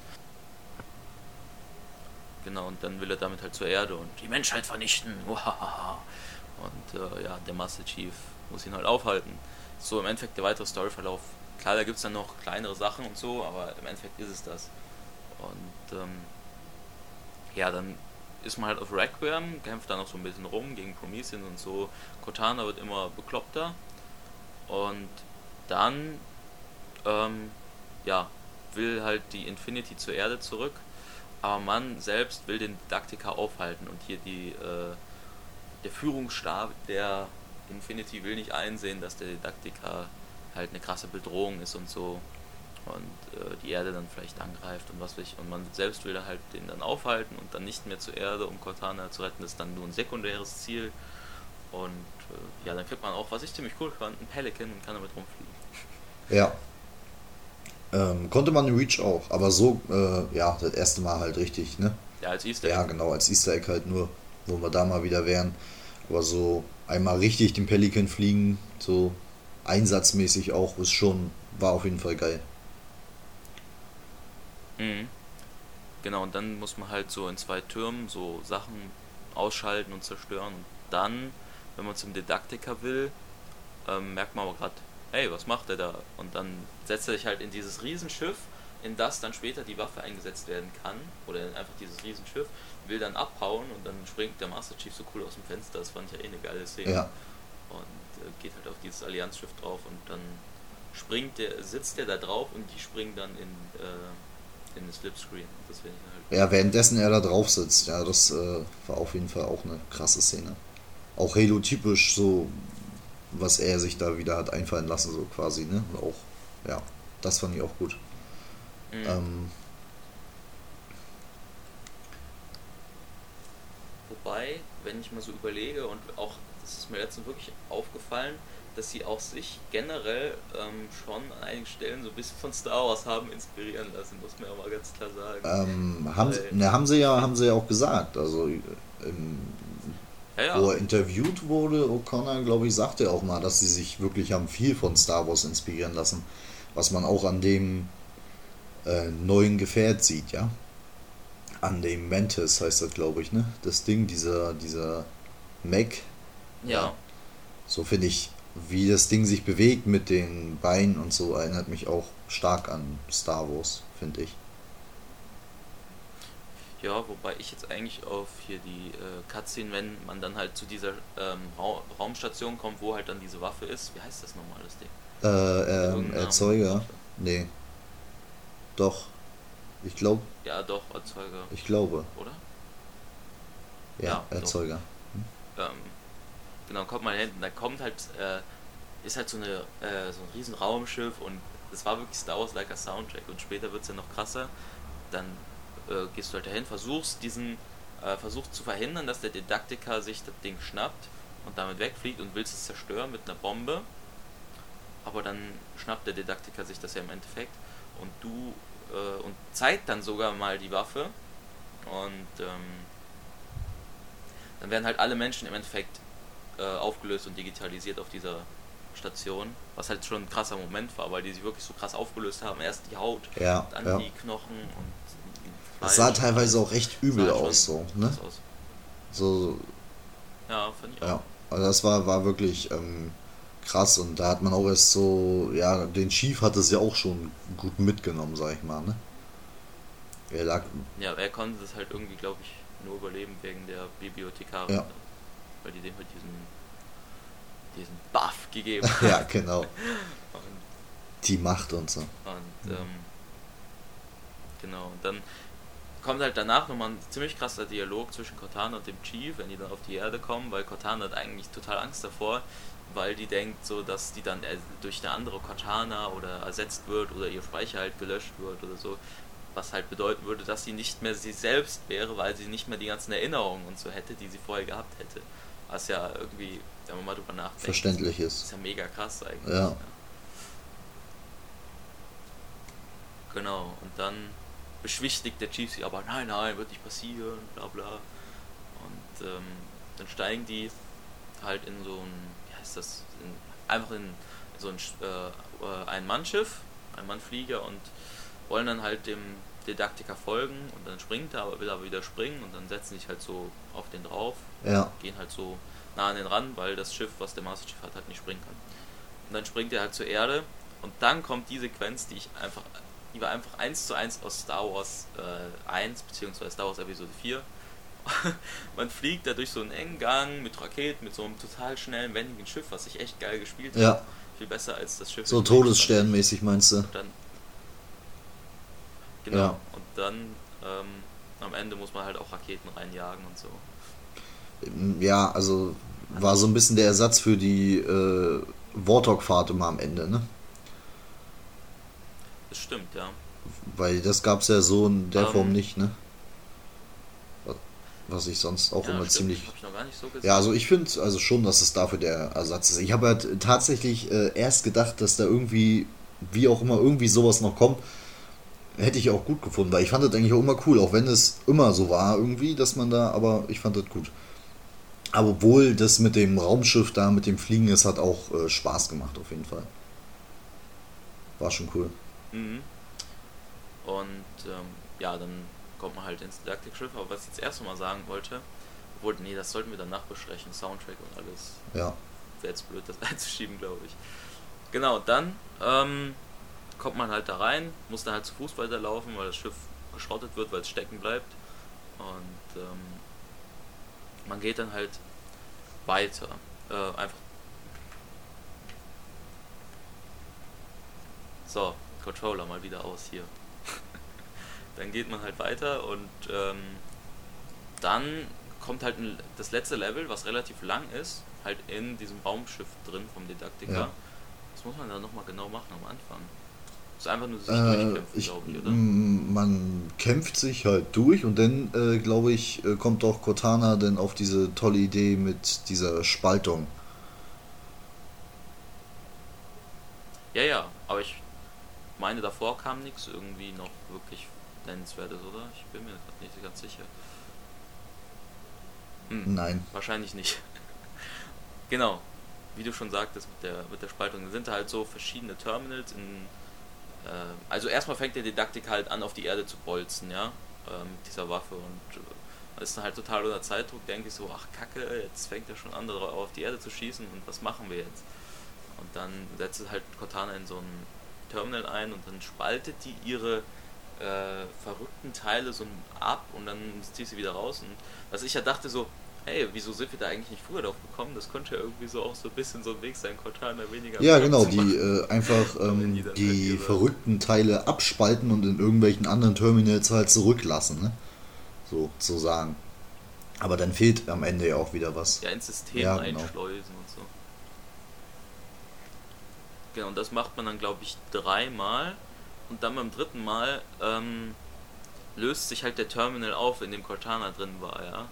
Genau, und dann will er damit halt zur Erde und die Menschheit vernichten. Uhahaha. Und äh, ja, der Master Chief muss ihn halt aufhalten. So im Endeffekt der weitere Storyverlauf. Klar, da gibt es dann noch kleinere Sachen und so, aber im Endeffekt ist es das. Und ähm, ja, dann ist man halt auf Requiem, kämpft da noch so ein bisschen rum gegen Promethean und so. Cortana wird immer bekloppter. Und dann ähm, ja, will halt die Infinity zur Erde zurück. Aber man selbst will den Didaktika aufhalten und hier die äh, der Führungsstab der Infinity will nicht einsehen, dass der Didaktika halt eine krasse Bedrohung ist und so und äh, die Erde dann vielleicht angreift und was weiß ich und man selbst will da halt den dann aufhalten und dann nicht mehr zur Erde, um Cortana zu retten, das ist dann nur ein sekundäres Ziel und äh, ja, dann kriegt man auch, was ich ziemlich cool fand, einen Pelican und kann damit rumfliegen. Ja. Ähm, konnte man in Reach auch, aber so, äh, ja, das erste Mal halt richtig, ne? Ja, als Easter Egg. Ja, genau, als Easter Egg halt nur, wo wir da mal wieder wären. Aber so einmal richtig den Pelican fliegen, so einsatzmäßig auch, ist schon, war auf jeden Fall geil. Mhm. Genau, und dann muss man halt so in zwei Türmen so Sachen ausschalten und zerstören. Und dann, wenn man zum Didaktiker will, ähm, merkt man aber gerade, hey, was macht er da? Und dann setzt er sich halt in dieses Riesenschiff, in das dann später die Waffe eingesetzt werden kann. Oder in einfach dieses Riesenschiff, will dann abhauen und dann springt der Master Chief so cool aus dem Fenster. Das fand ich ja eh eine geile Szene. Ja, Und äh, geht halt auf dieses Allianzschiff drauf und dann springt der, sitzt der da drauf und die springen dann in, äh, in den Slipscreen. Das finde ich halt. ja, währenddessen er da drauf sitzt, ja, das äh, war auf jeden Fall auch eine krasse Szene. Auch Halo-typisch, so, was er sich da wieder hat einfallen lassen, so quasi, ne? Auch, ja, das fand ich auch gut. Mhm. Ähm, Wobei, wenn ich mal so überlege und auch, das ist mir letztens wirklich aufgefallen, dass sie auch sich generell ähm, schon an einigen Stellen so ein bisschen von Star Wars haben inspirieren lassen, muss man ja mal ganz klar sagen. ähm, haben, sie, Weil- ne, haben sie ja, haben sie ja auch gesagt, also ähm, Ja, ja. Wo er interviewt wurde, O'Connor, glaube ich, sagte auch mal, dass sie sich wirklich haben viel von Star Wars inspirieren lassen. Was man auch an dem äh, neuen Gefährt sieht, ja. An dem Mantis heißt das, glaube ich, ne? Das Ding, dieser, dieser Mech. Ja. So finde ich, wie das Ding sich bewegt mit den Beinen und so, erinnert mich auch stark an Star Wars, finde ich. Ja, wobei ich jetzt eigentlich auf hier die äh, Cutscene, wenn man dann halt zu dieser ähm, Ra Raumstation kommt, wo halt dann diese Waffe ist. Wie heißt das nochmal, das Ding? Äh, ähm, Irgendeinen Namen. Erzeuger? Nee. Doch. Ich glaube, Ja, doch, Erzeuger, ich glaube. oder? Ja, Ja, doch. Erzeuger. Ähm, genau, kommt man hinten, da kommt halt, äh, ist halt so eine äh, so ein riesen Raumschiff und es war wirklich Star Wars like a Soundtrack und später wird es ja noch krasser. Dann äh, gehst du halt dahin, versuchst diesen, äh, versuchst zu verhindern, dass der Didaktiker sich das Ding schnappt und damit wegfliegt und willst es zerstören mit einer Bombe. Aber dann schnappt der Didaktiker sich das ja im Endeffekt und du äh, und zeigt dann sogar mal die Waffe und ähm, dann werden halt alle Menschen im Endeffekt äh, aufgelöst und digitalisiert auf dieser Station, was halt schon ein krasser Moment war, weil die sich wirklich so krass aufgelöst haben. Erst die Haut, Ja, dann ja. die Knochen und Das sah Fleisch. teilweise auch echt übel Sah schon aus, so, ne? krass aus. So, Ja, finde ich auch. ja. Also das war, war wirklich ähm, krass und da hat man auch erst so, ja, den Chief hat es ja auch schon gut mitgenommen, sag ich mal, ne? Er lag, Ja, er konnte das halt irgendwie, glaube ich, nur überleben wegen der Bibliothekarin, Ja. weil die dem halt diesen diesen Buff gegeben hat. ja, genau, Und, die Macht und so. und ähm, genau, und dann kommt halt danach nochmal ein ziemlich krasser Dialog zwischen Cortana und dem Chief, wenn die dann auf die Erde kommen, weil Cortana hat eigentlich total Angst davor, weil die denkt so, dass die dann äh, durch eine andere Cortana oder ersetzt wird oder ihr Speicher halt gelöscht wird oder so, was halt bedeuten würde, dass sie nicht mehr sie selbst wäre, weil sie nicht mehr die ganzen Erinnerungen und so hätte, die sie vorher gehabt hätte. Was ja irgendwie, wenn man mal drüber nachdenkt, Verständlich ist ist. ja mega krass eigentlich. Ja. Genau, und dann beschwichtigt der Chief sie aber, nein, nein, wird nicht passieren, bla bla. Und ähm, dann steigen die halt in so ein, wie heißt das, in, einfach in so ein äh, Ein-Mann-Schiff, Ein-Mann-Flieger und wollen dann halt dem Didaktiker folgen und dann springt er, aber will aber wieder springen und dann setzen sich halt so auf den drauf, Ja, gehen halt so nah an den ran, weil das Schiff, was der Master Chief hat, halt nicht springen kann. Und dann springt er halt zur Erde und dann kommt die Sequenz, die ich einfach, die war einfach eins zu eins aus Star Wars äh, eins beziehungsweise Star Wars Episode vier. Man fliegt da durch so einen engen Gang mit Raketen, mit so einem total schnellen, wendigen Schiff, was ich echt geil gespielt ja. habe. Viel besser als das Schiff. So in X-Men. Todessternmäßig meinst du? Und dann, genau, Ja. und dann ähm, am Ende muss man halt auch Raketen reinjagen und so. Ja, also war so ein bisschen der Ersatz für die äh, Warthog-Fahrt immer am Ende, ne? Das stimmt, ja. Weil das gab's ja so in der Ähm, Form nicht, ne? Was ich sonst auch ja, immer stimmt, ziemlich... hab ich noch gar nicht so gesehen. Ja, also ich finde also schon, dass es dafür der Ersatz ist. Ich habe halt tatsächlich äh, erst gedacht, dass da irgendwie, wie auch immer, irgendwie sowas noch kommt. Hätte ich auch gut gefunden, weil ich fand das eigentlich auch immer cool, auch wenn es immer so war irgendwie, dass man da, aber ich fand das gut. Aber obwohl das mit dem Raumschiff da, mit dem Fliegen, es hat auch äh, Spaß gemacht auf jeden Fall. War schon cool. Mhm. Und ähm, ja, dann kommt man halt ins Didaktik-Schiff, aber was ich jetzt erst mal sagen wollte, obwohl, nee, das sollten wir dann nachbesprechen, Soundtrack und alles. Ja. Wäre jetzt blöd, das einzuschieben, glaube ich. Genau, dann ähm, kommt man halt da rein, muss dann halt zu Fuß weiterlaufen, weil das Schiff geschrottet wird, weil es stecken bleibt. Und ähm, man geht dann halt weiter. Äh, einfach. So, Controller mal wieder aus hier. Dann geht man halt weiter und ähm, dann kommt halt ein, das letzte Level, was relativ lang ist, halt in diesem Raumschiff drin vom Didaktiker. Ja. Was muss man da nochmal genau machen am Anfang? Das ist einfach nur sich Äh, durchkämpfen, ich, glaube ich, oder? m- man kämpft sich halt durch und dann, äh, glaube ich, äh, kommt auch Cortana dann auf diese tolle Idee mit dieser Spaltung. Ja, ja, aber ich meine, davor kam nichts irgendwie noch wirklich Nennenswertes, oder? Ich bin mir grad nicht ganz sicher. Hm, Nein. wahrscheinlich nicht. Genau, wie du schon sagtest mit der, mit der Spaltung, da sind da halt so verschiedene Terminals in, äh, also erstmal fängt der Didaktik halt an, auf die Erde zu bolzen, ja, äh, mit dieser Waffe, und äh, ist dann halt total unter Zeitdruck, denke ich so, ach Kacke, jetzt fängt er schon an, darauf auf die Erde zu schießen, und was machen wir jetzt? Und dann setzt halt Cortana in so ein Terminal ein, und dann spaltet die ihre äh, verrückten Teile so ab, und dann zieht sie wieder raus, und was ich ja dachte so, hey, wieso sind wir da eigentlich nicht früher drauf gekommen? Das könnte ja irgendwie so auch so ein bisschen so ein Weg sein, Cortana weniger. Ja, genau, zu die machen. äh, einfach ähm, die dann die halt ihre- verrückten Teile abspalten und in irgendwelchen anderen Terminals halt zurücklassen, ne? So zu sagen. Aber dann fehlt am Ende ja auch wieder was. Ja, ins System Ja, genau. einschleusen und so. Genau, und das macht man dann, glaube ich, dreimal. Und dann beim dritten Mal ähm, löst sich halt der Terminal auf, in dem Cortana drin war, ja.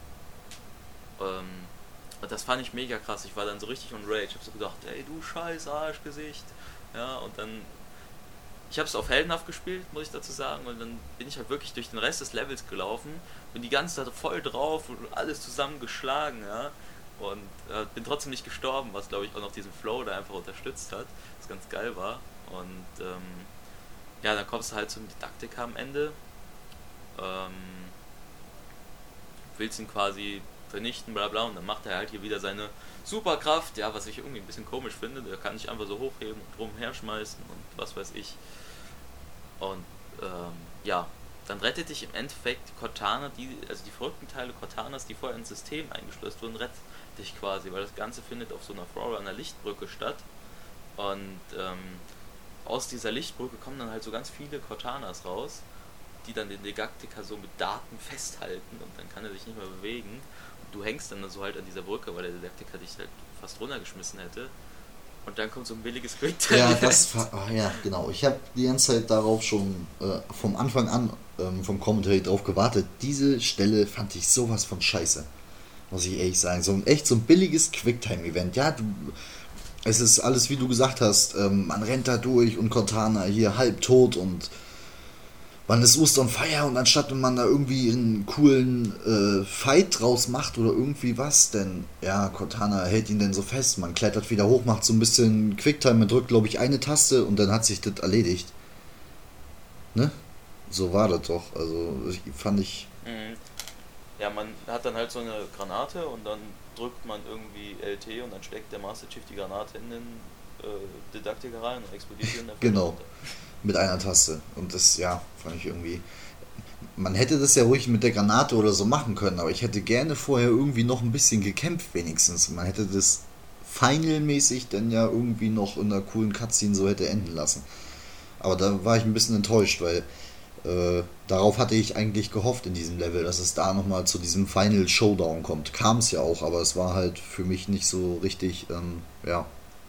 Ähm, und das fand ich mega krass. Ich war dann so richtig on Rage. Ich hab so gedacht, ey, du scheiß Arschgesicht. Ja, und dann... Ich habe es auf heldenhaft gespielt, muss ich dazu sagen, und dann bin ich halt wirklich durch den Rest des Levels gelaufen, bin die ganze Zeit voll drauf und alles zusammengeschlagen, ja, und äh, bin trotzdem nicht gestorben, was glaube ich auch noch diesen Flow da einfach unterstützt hat, was ganz geil war. Und ähm, ja, dann kommst du halt zum Didaktiker am Ende, ähm, willst ihn quasi vernichten, bla bla, und dann macht er halt hier wieder seine Superkraft, ja, was ich irgendwie ein bisschen komisch finde, der kann sich einfach so hochheben und rumher schmeißen und was weiß ich. Und ähm, ja, dann rettet dich im Endeffekt Cortana, die, also die verrückten Teile Cortanas, die vorher ins System eingeschleust wurden, rettet dich quasi, weil das Ganze findet auf so einer Forerunner Lichtbrücke statt. Und ähm, aus dieser Lichtbrücke kommen dann halt so ganz viele Cortanas raus, die dann den Didaktiker so mit Daten festhalten, und dann kann er sich nicht mehr bewegen. Und du hängst dann so halt an dieser Brücke, weil der Didaktiker dich halt fast runtergeschmissen hätte. Und dann kommt so ein billiges Quicktime. Ja, das war, ah, ja, genau. Ich habe die ganze Zeit darauf schon äh, vom Anfang an ähm, vom Commentary drauf gewartet. Diese Stelle fand ich sowas von scheiße. Muss ich ehrlich sagen. So ein echt so ein billiges Quicktime-Event. Ja, du, es ist alles, wie du gesagt hast. Ähm, man rennt da durch und Cortana hier halb tot und man ist Oster on Fire, und anstatt man da irgendwie einen coolen äh, Fight draus macht oder irgendwie was, denn ja, Cortana hält ihn dann so fest, man klettert wieder hoch, macht so ein bisschen Quicktime, man drückt glaube ich eine Taste und dann hat sich das erledigt. Ne? So war das doch, also ich, fand ich... Mhm. Ja, man hat dann halt so eine Granate, und dann drückt man irgendwie L T, und dann steckt der Master Chief die Granate in den äh, Didaktiker rein und explodiert die in der Genau. runter. Mit einer Taste. Und das, ja, fand ich irgendwie... Man hätte das ja ruhig mit der Granate oder so machen können, aber ich hätte gerne vorher irgendwie noch ein bisschen gekämpft wenigstens. Man hätte das Final-mäßig dann ja irgendwie noch in einer coolen Cutscene so hätte enden lassen. Aber da war ich ein bisschen enttäuscht, weil äh, darauf hatte ich eigentlich gehofft in diesem Level, dass es da nochmal zu diesem Final Showdown kommt. Kam es ja auch, aber es war halt für mich nicht so richtig, ähm, ja...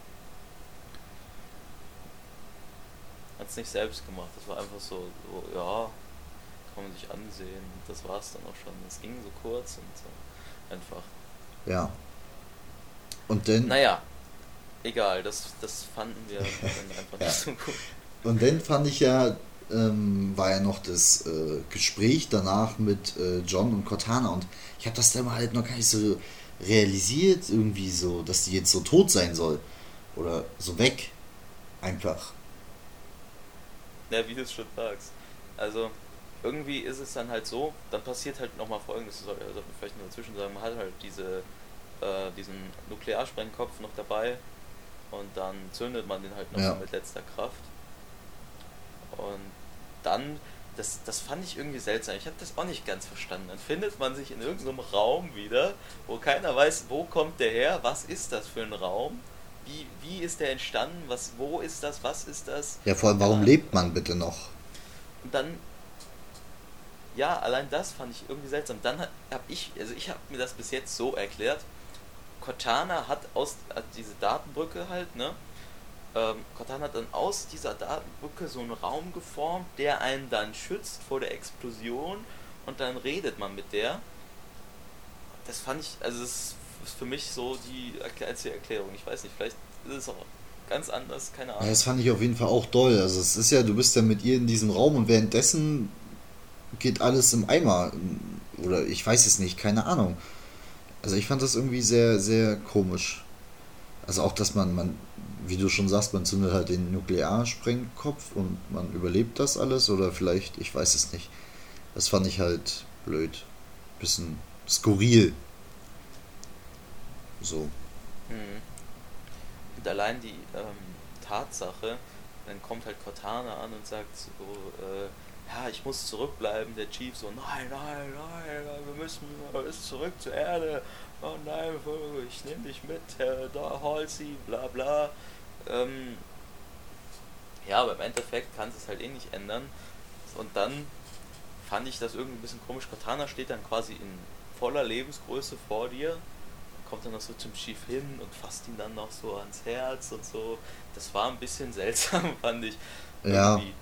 Hat es nicht selbst gemacht, das war einfach so, so, ja, kann man sich ansehen, das war es dann auch schon. Es ging so kurz und so, einfach. Ja. Und dann... Naja, egal, das, das fanden wir dann einfach Ja. nicht so gut. Und dann fand ich ja, ähm, war ja noch das äh, Gespräch danach mit äh, John und Cortana, und ich habe das dann halt noch gar nicht so realisiert, irgendwie so, dass die jetzt so tot sein soll. Oder so weg. Einfach. Ja, wie du es schon sagst. Also, irgendwie ist es dann halt so, dann passiert halt nochmal Folgendes, das sollte also vielleicht nur dazwischen sagen, man hat halt diese, äh, diesen Nuklearsprengkopf noch dabei, und dann zündet man den halt noch Ja. so mit letzter Kraft. Und dann, das, das fand ich irgendwie seltsam, ich habe das auch nicht ganz verstanden. Dann findet man sich in irgendeinem Raum wieder, wo keiner weiß, wo kommt der her, was ist das für ein Raum, wie, wie ist der entstanden, was, wo ist das, was ist das? Ja, vor allem, warum Ja. lebt man bitte noch? Und dann, ja, allein das fand ich irgendwie seltsam. Dann habe ich, also ich habe mir das bis jetzt so erklärt, Cortana hat aus, hat diese Datenbrücke halt, ne, ähm, Cortana hat dann aus dieser Datenbrücke so einen Raum geformt, der einen dann schützt vor der Explosion, und dann redet man mit der. Das fand ich, also das ist für mich so die einzige Erklärung. Ich weiß nicht, vielleicht ist es auch ganz anders, keine Ja, Ahnung. das fand ich auf jeden Fall auch doll. Also es ist ja, du bist ja mit ihr in diesem Raum und währenddessen geht alles im Eimer. Oder ich weiß es nicht, keine Ahnung. Also ich fand das irgendwie sehr, sehr komisch. Also auch, dass man, man, wie du schon sagst, man zündet halt den Nuklearsprengkopf und man überlebt das alles oder vielleicht, ich weiß es nicht. Das fand ich halt blöd. Bisschen skurril. So. Mhm. Und allein die ähm, Tatsache, dann kommt halt Cortana an und sagt so, äh, ja, ich muss zurückbleiben. Der Chief so, nein, nein, nein, wir müssen ist zurück zur Erde. Oh nein, ich nehme dich mit, äh, da Halsey, bla bla. Ähm, ja, aber im Endeffekt kannst du es halt eh nicht ändern. Und dann fand ich das irgendwie ein bisschen komisch. Cortana steht dann quasi in voller Lebensgröße vor dir, kommt dann noch so zum Chief hin und fasst ihn dann noch so ans Herz und so. Das war ein bisschen seltsam, fand ich. Ja. Irgendwie.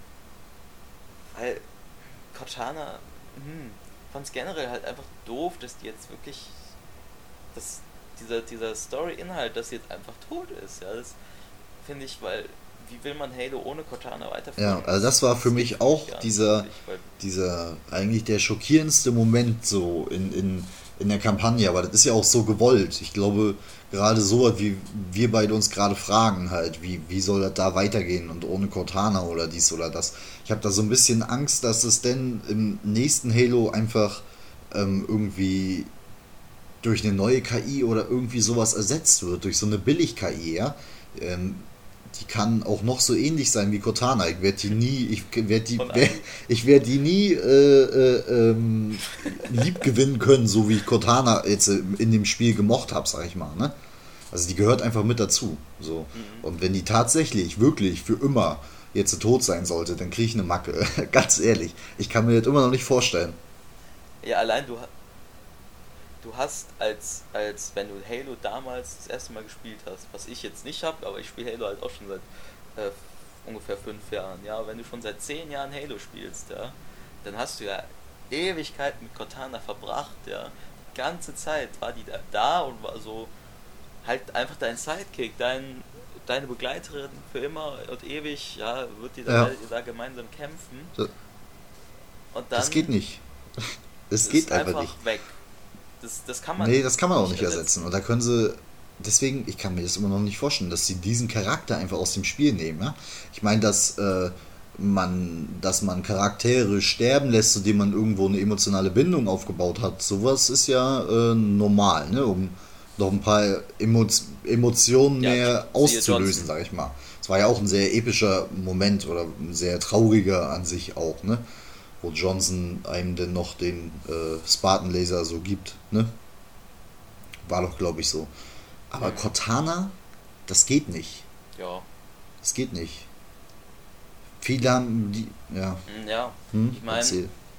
Weil Cortana, hm, fand es generell halt einfach doof, dass die jetzt wirklich, dass dieser, dieser Story-Inhalt, dass sie jetzt einfach tot ist. Ja, das finde ich, weil wie will man Halo ohne Cortana weiterführen? Ja, also das war für mich auch dieser, dieser eigentlich der schockierendste Moment so in, in, in der Kampagne, aber das ist ja auch so gewollt. Ich glaube, gerade so, wie wir beide uns gerade fragen halt, wie, wie soll das da weitergehen und ohne Cortana oder dies oder das. Ich habe da so ein bisschen Angst, dass es denn im nächsten Halo einfach ähm, irgendwie durch eine neue K I oder irgendwie sowas ersetzt wird, durch so eine Billig-K I, ja. Ähm, die kann auch noch so ähnlich sein wie Cortana. Ich werde die nie, ich werde die, werd, ich werde die nie äh, äh, ähm, lieb gewinnen können, so wie ich Cortana jetzt in dem Spiel gemocht habe, sag ich mal. Ne? Also die gehört einfach mit dazu. So. Mhm. Und wenn die tatsächlich, wirklich für immer jetzt tot sein sollte, dann kriege ich eine Macke. Ganz ehrlich. Ich kann mir das immer noch nicht vorstellen. Ja, allein du Du hast als, als wenn du Halo damals das erste Mal gespielt hast, was ich jetzt nicht habe, aber ich spiele Halo halt auch schon seit äh, ungefähr fünf Jahren, ja, wenn du schon seit zehn Jahren Halo spielst, ja, dann hast du ja Ewigkeit mit Cortana verbracht, ja, die ganze Zeit war die da, da und war so halt einfach dein Sidekick, dein, deine Begleiterin für immer und ewig, ja, wird die da, ja. werdet ihr da gemeinsam kämpfen. Das, und dann das geht nicht. Das geht einfach, einfach nicht. Weg. Das, das kann man nee, das kann man auch nicht ersetzen. ersetzen. Und da können sie, deswegen, ich kann mir das immer noch nicht vorstellen, dass sie diesen Charakter einfach aus dem Spiel nehmen. Ja? Ich meine, dass äh, man, dass man Charaktere sterben lässt, zu denen man irgendwo eine emotionale Bindung aufgebaut hat, sowas ist ja äh, normal, ne? Um noch ein paar Emo- Emotionen ja, mehr auszulösen, sag ich mal. Es war ja auch ein sehr epischer Moment oder ein sehr trauriger an sich auch, ne? Wo Johnson einem denn noch den äh, Spartan-Laser so gibt, ne? War doch, glaube ich, so. Aber ja. Cortana, das geht nicht. Ja. Das geht nicht. Viele haben die, ja. Ja, hm? Ich meine,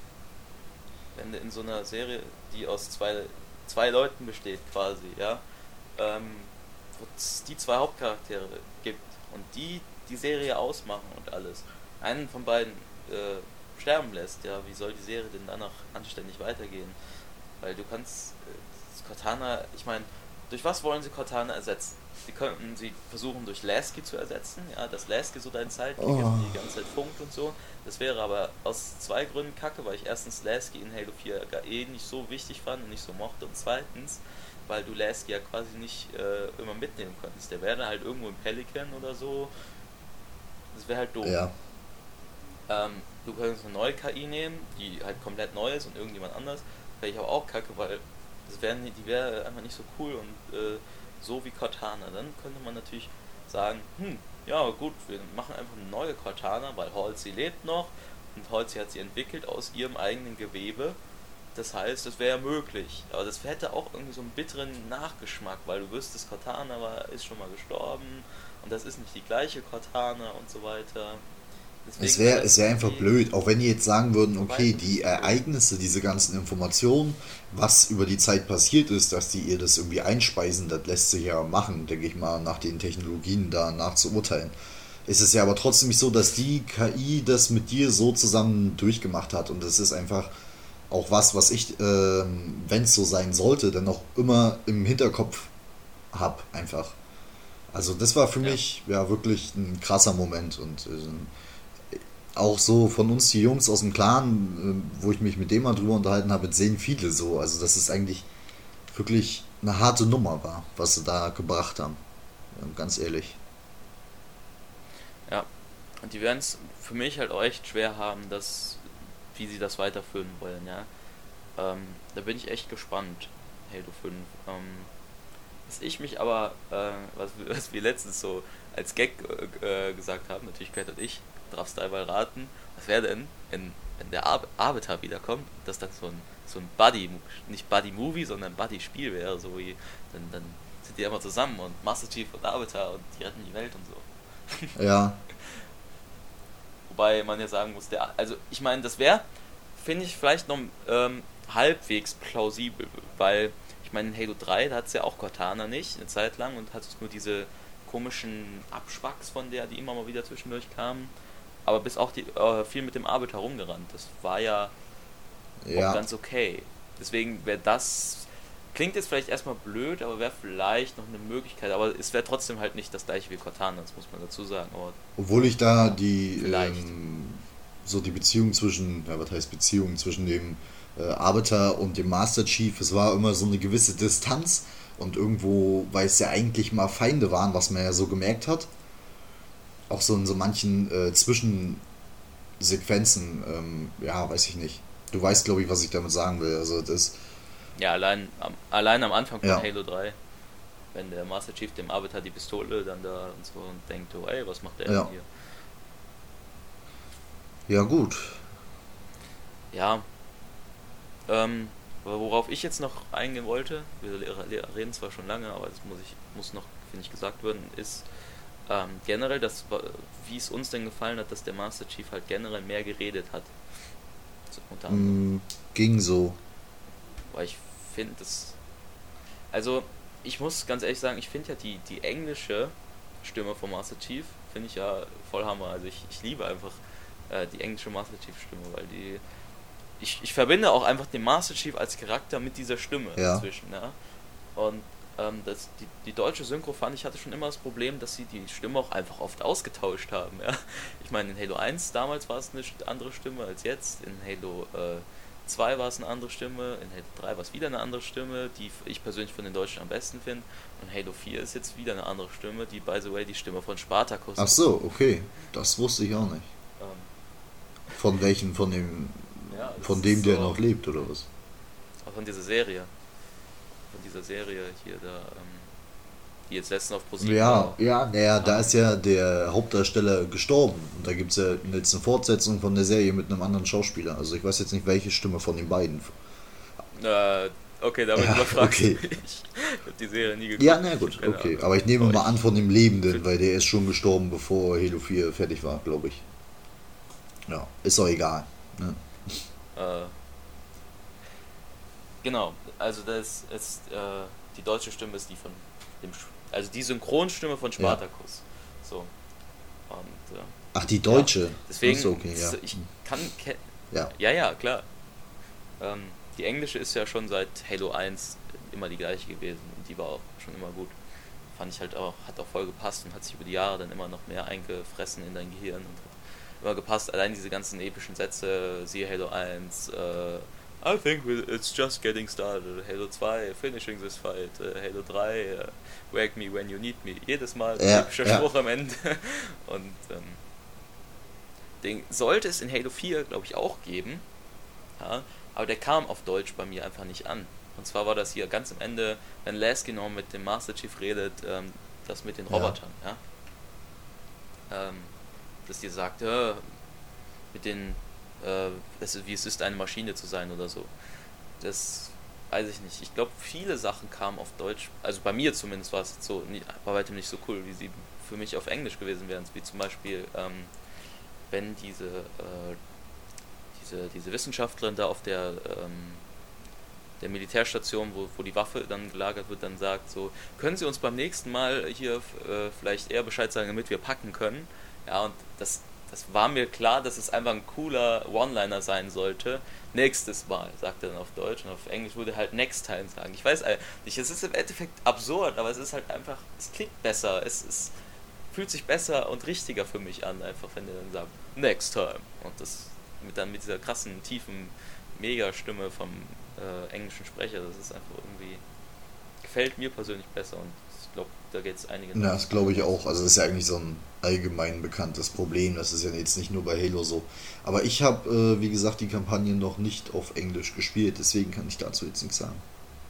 wenn du in so einer Serie, die aus zwei, zwei Leuten besteht quasi, ja, ähm, wo es die zwei Hauptcharaktere gibt und die die Serie ausmachen und alles, einen von beiden äh, sterben lässt, ja, wie soll die Serie denn danach anständig weitergehen? Weil du kannst äh, Cortana, ich meine, durch was wollen sie Cortana ersetzen? Sie könnten sie versuchen durch Lasky zu ersetzen, ja, dass Lasky so dein Sidekick oh. ist und die ganze Zeit funkt und so. Das wäre aber aus zwei Gründen kacke, weil ich erstens Lasky in Halo vier eh nicht so wichtig fand und nicht so mochte und zweitens, weil du Lasky ja quasi nicht äh, immer mitnehmen könntest. Der wäre halt irgendwo im Pelican oder so. Das wäre halt doof. Ja. Ähm, du könntest eine neue K I nehmen, die halt komplett neu ist und irgendjemand anders, wäre ich aber auch kacke, weil das wär, die wäre einfach nicht so cool und äh, so wie Cortana. Dann könnte man natürlich sagen, hm, ja gut, wir machen einfach eine neue Cortana, weil Halsey lebt noch und Halsey hat sie entwickelt aus ihrem eigenen Gewebe. Das heißt, das wäre ja möglich, aber das hätte auch irgendwie so einen bitteren Nachgeschmack, weil du wüsstest, Cortana war, ist schon mal gestorben und das ist nicht die gleiche Cortana und so weiter. Deswegen es wäre es wär einfach blöd, auch wenn die jetzt sagen würden, okay, die Ereignisse, diese ganzen Informationen, was über die Zeit passiert ist, dass die ihr das irgendwie einspeisen, das lässt sich ja machen, denke ich mal, nach den Technologien danach zu urteilen. Ist es ja aber trotzdem nicht so, dass die K I das mit dir so zusammen durchgemacht hat und das ist einfach auch was, was ich, äh, wenn es so sein sollte, dann noch immer im Hinterkopf habe, einfach. Also das war für ja. mich ja wirklich ein krasser Moment und äh, auch so von uns die Jungs aus dem Clan, wo ich mich mit dem mal drüber unterhalten habe, sehen viele so. Also das ist eigentlich wirklich eine harte Nummer war, was sie da gebracht haben. Ja, ganz ehrlich. Ja, und die werden es für mich halt auch echt schwer haben, dass, wie sie das weiterführen wollen, ja. Ähm, da bin ich echt gespannt, Halo fünf. Ähm, was ich mich aber, äh, was, was wir letztens so als Gag äh, gesagt haben, natürlich Kat und ich, darfst du einmal raten, was wäre denn, wenn, wenn der Ar- Arbiter wiederkommt, dass dann so ein, so ein Buddy, nicht Buddy-Movie, sondern Buddy-Spiel wäre, so wie, dann, dann sind die immer zusammen und Master Chief und Arbiter und die retten die Welt und so. Ja. Wobei man ja sagen muss, der, also ich meine, das wäre, finde ich, vielleicht noch ähm, halbwegs plausibel, weil ich meine, in Halo drei, da hat es ja auch Cortana nicht, eine Zeit lang, und hat es nur diese komischen Abschwacks von der, die immer mal wieder zwischendurch kamen, aber bis auch die, äh, viel mit dem Arbiter rumgerannt, das war ja, Ja. auch ganz okay. Deswegen wäre das, klingt jetzt vielleicht erstmal blöd, aber wäre vielleicht noch eine Möglichkeit, aber es wäre trotzdem halt nicht das gleiche wie Cortana, das muss man dazu sagen, aber Obwohl ich da die Vielleicht. ähm, so die Beziehung zwischen, ja, was heißt Beziehung zwischen dem äh, Arbiter und dem Master Chief, es war immer so eine gewisse Distanz und irgendwo, weil es ja eigentlich mal Feinde waren, was man ja so gemerkt hat, auch so in so manchen äh, Zwischensequenzen, ähm, ja, weiß ich nicht. Du weißt, glaube ich, was ich damit sagen will. Also das, ja, allein am, allein am Anfang von Ja. Halo drei, wenn der Master Chief dem Arbiter die Pistole dann da und so und denkt, oh ey, was macht der Ja. denn hier? ja gut. Ja, ähm, aber worauf ich jetzt noch eingehen wollte, wir le- le- reden zwar schon lange, aber das muss ich muss noch, finde ich, gesagt werden, ist ähm, generell, das, wa- wie es uns denn gefallen hat, dass der Master Chief halt generell mehr geredet hat. So, unter anderem. Mm, ging so. Weil ich finde das. Also, ich muss ganz ehrlich sagen, ich finde ja die, die englische Stimme von Master Chief, finde ich ja voll Hammer. Also, ich, ich liebe einfach äh, die englische Master Chief Stimme, weil die. Ich, ich verbinde auch einfach den Master Chief als Charakter mit dieser Stimme Ja. inzwischen, ja. Und ähm, das, die, die deutsche Synchro fand ich hatte schon immer das Problem, dass sie die Stimme auch einfach oft ausgetauscht haben, ja. Ich meine, in Halo eins damals war es eine st- andere Stimme als jetzt, in Halo äh, zwei war es eine andere Stimme, in Halo drei war es wieder eine andere Stimme, die f- ich persönlich von den Deutschen am besten finde, und Halo vier ist jetzt wieder eine andere Stimme, die, by the way, die Stimme von Spartacus Ach ist. so, okay. Das wusste ich auch nicht. Ähm, Von welchen? Von dem, ja, das von dem, ist der so- noch lebt, oder was? Auch von dieser Serie. Von dieser Serie hier da, ähm, die jetzt letztens auf ProSieben Ja, war. ja, naja, da ist ja der Hauptdarsteller gestorben. Und da gibt es ja jetzt eine Fortsetzung von der Serie mit einem anderen Schauspieler. Also ich weiß jetzt nicht, welche Stimme von den beiden. Äh, okay, damit Ja, überfragst okay. du mich. Ich hab die Serie nie geguckt. Ja, na gut, Keine okay. Ahnung. Aber ich nehme Aber mal ich- an von dem Lebenden, weil der ist schon gestorben, bevor Halo vier fertig war, glaube ich. Ja, ist doch egal. Ne? Äh, genau, also das ist, äh, die deutsche Stimme ist die von dem, Sch- also die Synchronstimme von Spartacus. So. Und, äh, Ach, die deutsche. deswegen, Ach so, okay, ja. so, ich kann, ke- Ja, ja, ja, klar. Ähm, die englische ist ja schon seit Halo eins immer die gleiche gewesen und die war auch schon immer gut. Fand ich halt auch, hat auch voll gepasst und hat sich über die Jahre dann immer noch mehr eingefressen in dein Gehirn und hat immer gepasst. Allein diese ganzen epischen Sätze, siehe Halo eins, äh, I think we- it's just getting started, Halo zwei, finishing this fight, äh, Halo drei, äh, wake me when you need me. Jedes Mal ein Ja, epischer ja. Spruch am Ende. Und ähm, den sollte es in Halo vier, glaube ich, auch geben. Ja, aber der kam auf Deutsch bei mir einfach nicht an. Und zwar war das hier ganz am Ende, wenn Lasky noch mit dem Master Chief redet, ähm, das mit den Ja. Robotern, ja. Ähm, dass die sagt, äh, mit den, äh, das ist, wie es ist, eine Maschine zu sein oder so. Das weiß ich nicht. Ich glaube, viele Sachen kamen auf Deutsch, also bei mir zumindest war es jetzt so, nie- bei weitem nicht so cool, wie sie für mich auf Englisch gewesen wären. Wie zum Beispiel, ähm, wenn diese, äh, diese, diese Wissenschaftlerin da auf der, ähm, der Militärstation, wo, wo die Waffe dann gelagert wird, dann sagt so, können Sie uns beim nächsten Mal hier äh, vielleicht eher Bescheid sagen, damit wir packen können. Ja, und das, das war mir klar, dass es einfach ein cooler One-Liner sein sollte. Nächstes Mal, sagt er dann auf Deutsch, und auf Englisch würde er halt next time sagen. Ich weiß nicht, es ist im Endeffekt absurd, aber es ist halt einfach, es klingt besser, es, es fühlt sich besser und richtiger für mich an, einfach wenn er dann sagt, next time. Und das mit dann mit dieser krassen, tiefen Mega-Stimme vom äh, englischen Sprecher, das ist einfach irgendwie gefällt mir persönlich besser und ich glaube, da geht es einigen. Ja, das glaube ich auch. Also das ist ja eigentlich so ein allgemein bekanntes Problem. Das ist ja jetzt nicht nur bei Halo so. Aber ich habe, äh, wie gesagt, die Kampagne noch nicht auf Englisch gespielt, deswegen kann ich dazu jetzt nichts sagen.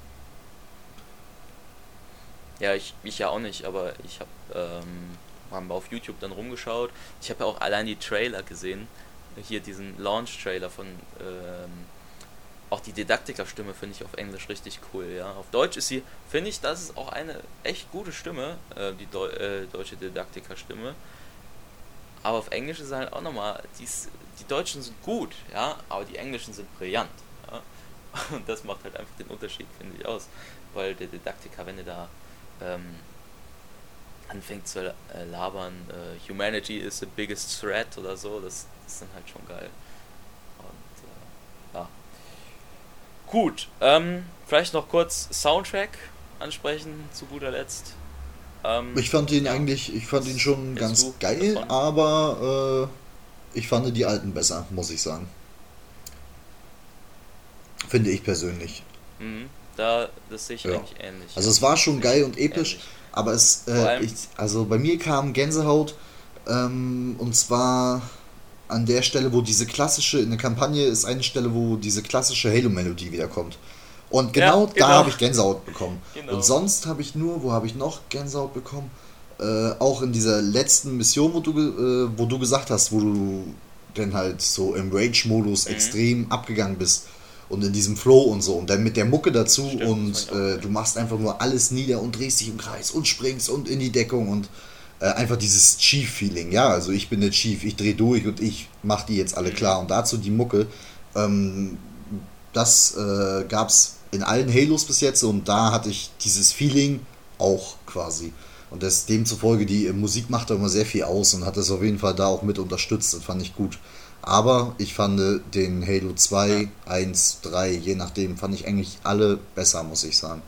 Ja, ich, ich ja auch nicht, aber ich habe ähm, haben wir auf YouTube dann rumgeschaut. Ich habe ja auch allein die Trailer gesehen. Hier diesen Launch-Trailer von ähm, auch die Didaktiker-Stimme finde ich auf Englisch richtig cool, ja. Auf Deutsch ist sie, finde ich, das ist auch eine echt gute Stimme, äh, die Deu äh, deutsche Didaktiker-Stimme. Aber auf Englisch ist halt auch nochmal, die, die Deutschen sind gut, ja, aber die Englischen sind brillant, ja. Und das macht halt einfach den Unterschied, finde ich, aus. Weil der Didaktiker, wenn er da ähm, anfängt zu äh, labern, äh, Humanity is the biggest threat oder so, das, das ist dann halt schon geil. Und äh, ja. Gut, ähm, vielleicht noch kurz Soundtrack ansprechen, zu guter Letzt. Ähm, Ich fand ihn ja. eigentlich, ich fand ihn schon Jetzt ganz du geil, davon? aber äh, ich fand die alten besser, muss ich sagen. Finde ich persönlich. Mhm. Da, das sehe ich Ja. eigentlich ähnlich. Also es war schon Sehe geil ich und episch, ähnlich. aber es, Vor äh, allem- ich, also bei mir kam Gänsehaut, ähm, und zwar an der Stelle, wo diese klassische, in der Kampagne ist eine Stelle, wo diese klassische Halo-Melodie wiederkommt. Und genau, Ja, da genau. habe ich Gänsehaut bekommen. Genau. Und sonst habe ich nur, wo habe ich noch Gänsehaut bekommen? Äh, auch in dieser letzten Mission, wo du, ge- äh, wo du gesagt hast, wo du dann halt so im Rage-Modus Mhm. extrem abgegangen bist und in diesem Flow und so und dann mit der Mucke dazu Stimmt, und das fand ich auch äh, geil. du machst einfach nur alles nieder und drehst dich im Kreis und springst und in die Deckung und äh, einfach dieses Chief-Feeling, ja, also ich bin der Chief, ich drehe durch und ich mach die jetzt alle Mhm. klar und dazu die Mucke, ähm, das äh, gab's in allen Halos bis jetzt und da hatte ich dieses Feeling auch quasi. Und das, demzufolge, die äh, Musik macht da immer sehr viel aus und hat das auf jeden Fall da auch mit unterstützt. Das fand ich gut. Aber ich fand äh, den Halo zwei, eins, drei, je nachdem, fand ich eigentlich alle besser, muss ich sagen.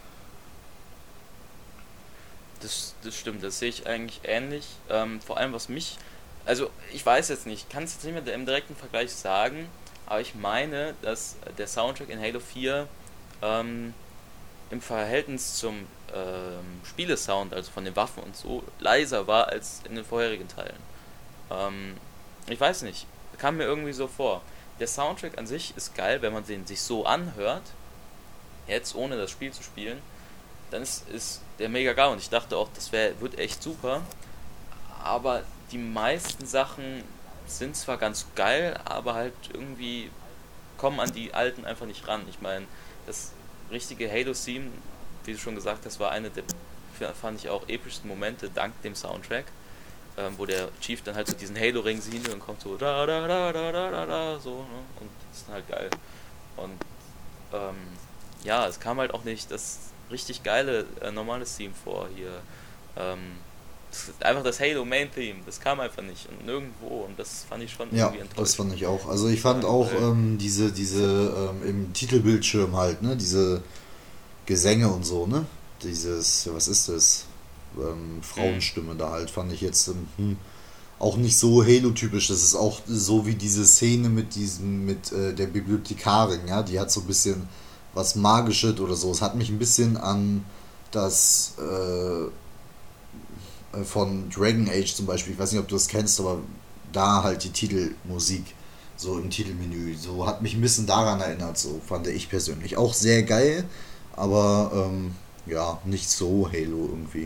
Das, das stimmt, das sehe ich eigentlich ähnlich. Ähm, vor allem was mich, also ich weiß jetzt nicht, kann es jetzt nicht mehr im direkten Vergleich sagen, aber ich meine, dass der Soundtrack in Halo vier ähm, im Verhältnis zum ähm, Spielesound, also von den Waffen und so, leiser war als in den vorherigen Teilen. Ähm, ich weiß nicht, kam mir irgendwie so vor. Der Soundtrack an sich ist geil, wenn man den sich so anhört, jetzt ohne das Spiel zu spielen, dann ist, ist der mega geil und ich dachte auch, das wär, wird echt super, aber die meisten Sachen sind zwar ganz geil, aber halt irgendwie kommen an die alten einfach nicht ran. Ich meine, das richtige Halo-Theme, wie du schon gesagt hast, war eine der, fand ich auch, epischsten Momente dank dem Soundtrack, ähm, wo der Chief dann halt so diesen Halo-Ring sieht und kommt so da da da da da da da so, ne? Und das ist dann halt geil. Und ähm, ja, es kam halt auch nicht das richtig geile äh, normale Theme vor hier. Ähm, das ist einfach das Halo Main Theme, das kam einfach nicht und nirgendwo und das fand ich schon Ja, irgendwie enttäuschend. das fand ich auch. Also ich fand auch Weil- ähm, diese, diese ähm, im Titelbildschirm halt, ne, diese Gesänge und so, ne, dieses, ja, was ist das, ähm, Frauenstimme da halt, fand ich jetzt ähm, hm, auch nicht so Halo-typisch. Das ist auch so wie diese Szene mit diesem, mit äh, der Bibliothekarin, ja, die hat so ein bisschen was Magisches oder so. Es hat mich ein bisschen an das äh, von Dragon Age zum Beispiel, ich weiß nicht, ob du das kennst, aber da halt die Titelmusik, so im Titelmenü, so hat mich ein bisschen daran erinnert, so fand ich persönlich. Auch sehr geil, aber ähm, ja, nicht so Halo irgendwie.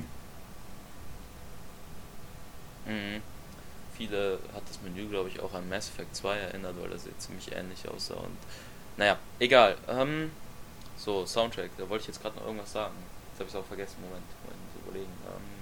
Mhm. Viele hat das Menü, glaube ich, auch an Mass Effect zwei erinnert, weil das jetzt ziemlich ähnlich aussah und naja, egal. Ähm, so, Soundtrack, da wollte ich jetzt gerade noch irgendwas sagen. Jetzt habe ich es auch vergessen, Moment, Moment, muss überlegen. Ähm,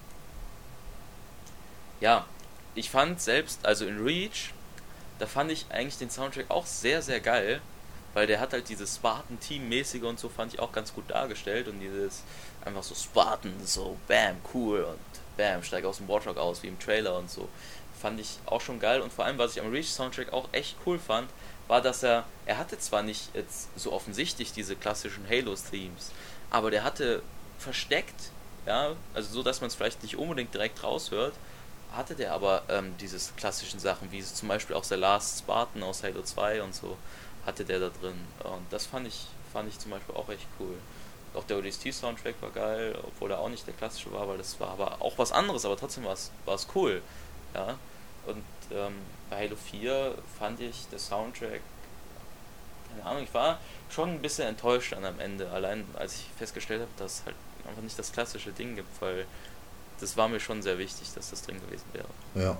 ja, ich fand selbst, also in Reach, da fand ich eigentlich den Soundtrack auch sehr, sehr geil, weil der hat halt dieses Spartan-Team-mäßige und so fand ich auch ganz gut dargestellt und dieses einfach so Spartan, so bam, cool und bam, steig aus dem Warthog aus, wie im Trailer und so. Fand ich auch schon geil und vor allem, was ich am Reach-Soundtrack auch echt cool fand, war, dass er, er hatte zwar nicht jetzt so offensichtlich diese klassischen Halo-Themes, aber der hatte versteckt, ja, also so, dass man es vielleicht nicht unbedingt direkt raushört, hatte der aber ähm, diese klassischen Sachen, wie zum Beispiel auch The Last Spartan aus Halo zwei und so, hatte der da drin. Und das fand ich, fand ich zum Beispiel auch echt cool. Auch der O D S T-Soundtrack war geil, obwohl er auch nicht der klassische war, weil das war aber auch was anderes, aber trotzdem war es cool. Ja? Und ähm, bei Halo vier fand ich der Soundtrack, keine Ahnung, ich war schon ein bisschen enttäuscht dann am Ende, allein als ich festgestellt habe, dass es halt einfach nicht das klassische Ding gibt, weil das war mir schon sehr wichtig, dass das drin gewesen wäre. Ja.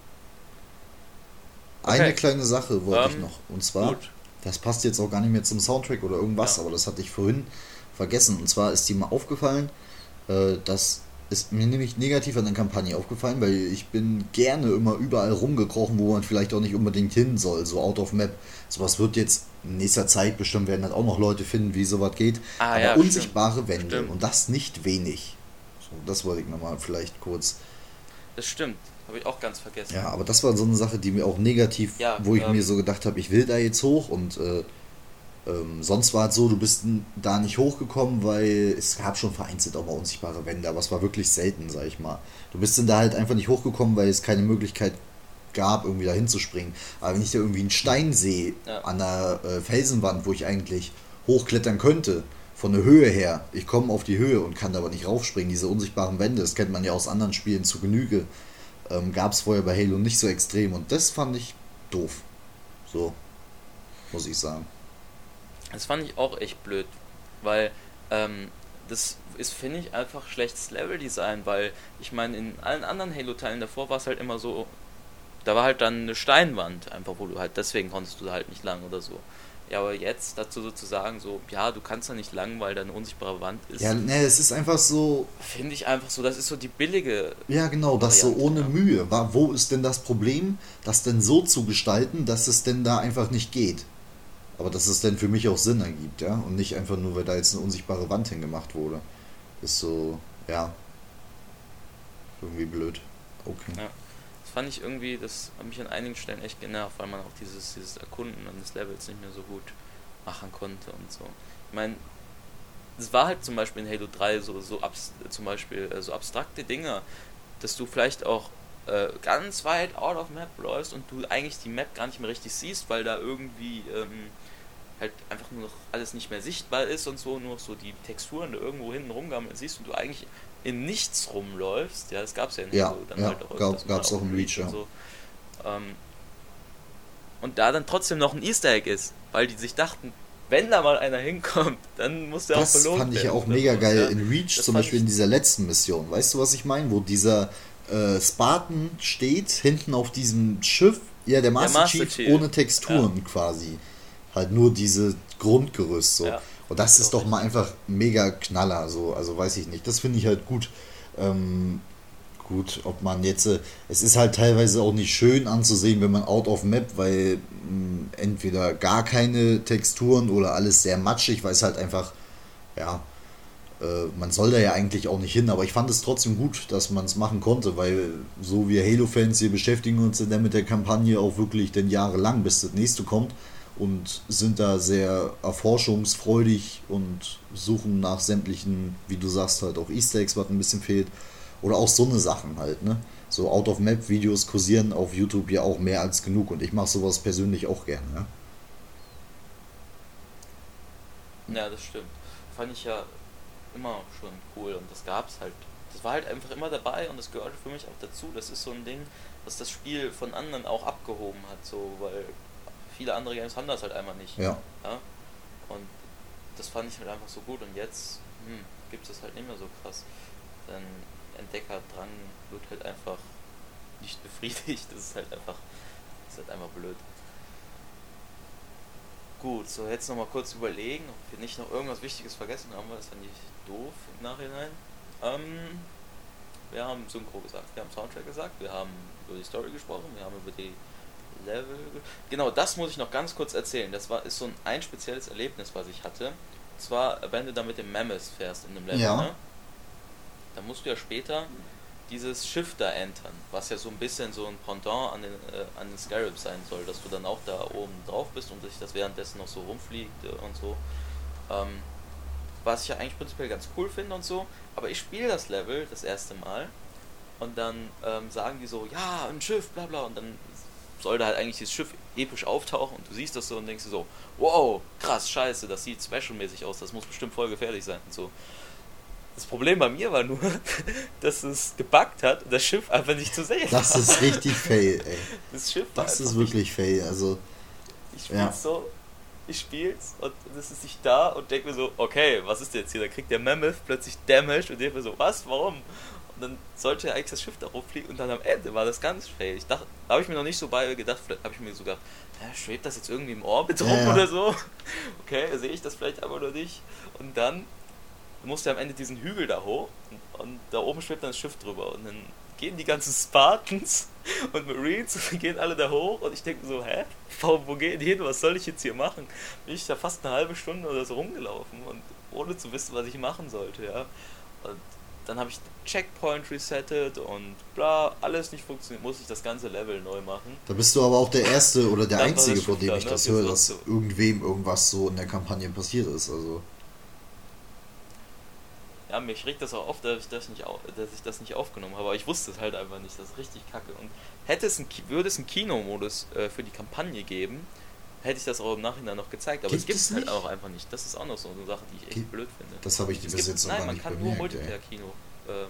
Okay. Eine kleine Sache wollte Ähm, ich noch. Und zwar, gut. das passt jetzt auch gar nicht mehr zum Soundtrack oder irgendwas, Ja. aber das hatte ich vorhin vergessen. Und zwar ist dir mal aufgefallen, äh, das ist mir nämlich negativ an der Kampagne aufgefallen, weil ich bin gerne immer überall rumgekrochen, wo man vielleicht auch nicht unbedingt hin soll, so out of map. Sowas wird jetzt in nächster Zeit bestimmt, werden halt auch noch Leute finden, wie sowas geht. Ah, aber ja, unsichtbare stimmt. Wände Stimmt. und das nicht wenig. So, das wollte ich nochmal vielleicht kurz. Das stimmt, habe ich auch ganz vergessen. Ja, aber das war so eine Sache, die mir auch negativ, Ja, wo ich ähm, mir so gedacht habe, ich will da jetzt hoch und äh, ähm, sonst war es so, du bist n- da nicht hochgekommen, weil es gab schon vereinzelt auch mal unsichtbare Wände, aber es war wirklich selten, sag ich mal. Du bist dann da halt einfach nicht hochgekommen, weil es keine Möglichkeit gab, irgendwie da hinzuspringen. Aber wenn ich da irgendwie einen Stein sehe Ja. an der äh, Felsenwand, wo ich eigentlich hochklettern könnte, von der Höhe her, ich komme auf die Höhe und kann da aber nicht raufspringen, diese unsichtbaren Wände, das kennt man ja aus anderen Spielen zu Genüge, ähm, gab es vorher bei Halo nicht so extrem und das fand ich doof. So, muss ich sagen. Das fand ich auch echt blöd, weil ähm, das ist, finde ich, einfach schlechtes Leveldesign, weil ich meine, in allen anderen Halo-Teilen davor war es halt immer so, da war halt dann eine Steinwand, einfach wo du halt, deswegen konntest du da halt nicht lang oder so. Ja, aber jetzt dazu sozusagen so, ja, du kannst da nicht lang, weil da eine unsichtbare Wand ist, Ja, ne, es ist einfach so, finde ich einfach so, das ist so die billige, ja genau, das so Variante, ohne ja. Mühe. War, wo ist denn das Problem, das denn so zu gestalten, dass es denn da einfach nicht geht? Aber dass es denn für mich auch Sinn ergibt, ja? Und nicht einfach nur, weil da jetzt eine unsichtbare Wand hingemacht wurde. Ist so, ja, irgendwie blöd. Okay. ja. Das fand ich irgendwie, das hat mich an einigen Stellen echt genervt, weil man auch dieses, dieses Erkunden eines Levels nicht mehr so gut machen konnte und so. Ich meine, es war halt zum Beispiel in Halo drei so, so abs zum Beispiel äh, so abstrakte Dinge, dass du vielleicht auch äh, ganz weit out of map läufst und du eigentlich die Map gar nicht mehr richtig siehst, weil da irgendwie ähm, halt einfach nur noch alles nicht mehr sichtbar ist und so, nur noch so die Texturen da irgendwo hinten rumgammeln siehst und du eigentlich in nichts rumläufst. Ja, das gab's ja in Ja, Halo dann ja, halt auch gab- öfters mal, gab's auch im Reach, und ja. so. Ähm, und da dann trotzdem noch ein Easter Egg ist, weil die sich dachten, wenn da mal einer hinkommt, dann muss der auch Das belohnt fand ich ja werden auch oder mega so, geil ja. in Reach, Das zum fand Beispiel ich- in dieser letzten Mission. Weißt du, was ich meine? Wo dieser äh, Spartan steht, hinten auf diesem Schiff, ja, der Master, Master Chief, Chief. ohne Texturen quasi. Halt nur diese Grundgerüst so. Ja. Und das Das ist ist doch auch mal einfach mega Knaller, so, also weiß ich nicht. Das finde ich halt gut. Ähm, gut, ob man jetzt, äh, es ist halt teilweise auch nicht schön anzusehen, wenn man out of map, weil mh, entweder gar keine Texturen oder alles sehr matschig, weil es halt einfach, ja, äh, man soll da ja eigentlich auch nicht hin, aber ich fand es trotzdem gut, dass man es machen konnte, weil so wir Halo-Fans hier beschäftigen uns dann mit der Kampagne auch wirklich dann jahrelang, bis das nächste kommt und sind da sehr erforschungsfreudig und suchen nach sämtlichen, wie du sagst, halt auch Easter Eggs, was ein bisschen fehlt. Oder auch so eine Sachen halt, ne? So Out-of-Map-Videos kursieren auf YouTube ja auch mehr als genug und ich mache sowas persönlich auch gerne, ja? Ja, das stimmt. Fand ich ja immer schon cool und das gab's halt. Das war halt einfach immer dabei und das gehörte für mich auch dazu. Das ist so ein Ding, was das Spiel von anderen auch abgehoben hat, so, weil viele andere Games haben das halt einfach nicht. Ja. Ja? Und das fand ich halt einfach so gut und jetzt hm, gibt es halt nicht mehr so krass. Dann Entdeckerdrang wird halt einfach nicht befriedigt. Das ist halt einfach, das ist halt einfach blöd. Gut, so jetzt nochmal kurz überlegen, ob wir nicht noch irgendwas Wichtiges vergessen haben, weil das fand ich doof im Nachhinein. Ähm, wir haben Synchro gesagt, wir haben Soundtrack gesagt, wir haben über die Story gesprochen, wir haben über die Level... ge- Genau, das muss ich noch ganz kurz erzählen. Das war ist so ein, ein spezielles Erlebnis, was ich hatte. Und zwar, wenn du da mit dem Mammoth fährst in dem Level, Ja. ne? Dann musst du ja später dieses Schiff da entern, was ja so ein bisschen so ein Pendant an den, äh, an den Scarab sein soll, dass du dann auch da oben drauf bist und sich das währenddessen noch so rumfliegt äh, und so. Ähm, was ich ja eigentlich prinzipiell ganz cool finde und so, aber ich spiele das Level das erste Mal und dann ähm, sagen die so, ja, ein Schiff, bla bla, und dann sollte halt eigentlich dieses Schiff episch auftauchen und du siehst das so und denkst dir so, wow, krass, scheiße, das sieht special-mäßig aus, das muss bestimmt voll gefährlich sein und so. Das Problem bei mir war nur, dass es gebuggt hat und das Schiff einfach nicht zu sehen war. Das ist richtig fail, ey. Das Schiff war Das ist wirklich fail, also... Ich spiel's Ja. so, ich spiel's und das ist nicht da und denk mir so, okay, was ist jetzt hier? Da kriegt der Mammoth plötzlich Damage und denk mir so, was, warum? Und dann sollte eigentlich das Schiff darauf fliegen und dann am Ende war das ganz fail. Ich dachte, da habe ich mir noch nicht so bei gedacht, vielleicht habe ich mir so gedacht, ja, schwebt das jetzt irgendwie im Orbit rum Ja, ja. oder so? Okay, sehe ich das vielleicht aber noch nicht. Und dann musste er am Ende diesen Hügel da hoch und, und da oben schwebt dann das Schiff drüber und dann gehen die ganzen Spartans und Marines und gehen alle da hoch und ich denke so, hä? Wo, wo gehen die hin? Was soll ich jetzt hier machen? Bin ich da fast eine halbe Stunde oder so rumgelaufen und ohne zu wissen, was ich machen sollte, ja. Und dann habe ich Checkpoint resettet und bla, alles nicht funktioniert, muss ich das ganze Level neu machen. Da bist du aber auch der Erste oder der Dann war Einzige, das von dem Schiff ich da, das ne? höre, Wir dass sind so- irgendwem irgendwas so in der Kampagne passiert ist, also... Ja, mich regt das auch auf, dass ich das nicht, au- dass ich das nicht aufgenommen habe, aber ich wusste es halt einfach nicht, das ist richtig kacke. Und hätte es ein, Ki- würde es einen Kinomodus äh, für die Kampagne geben, hätte ich das auch im Nachhinein noch gezeigt, aber Gibt es gibt es es halt nicht? auch einfach nicht. Das ist auch noch so eine Sache, die ich echt Gibt- blöd finde. Das habe ich Es bis gibt, jetzt noch nein, gar man nicht kann nur bemerkt, ey. Multiplayer-Kino. Ähm,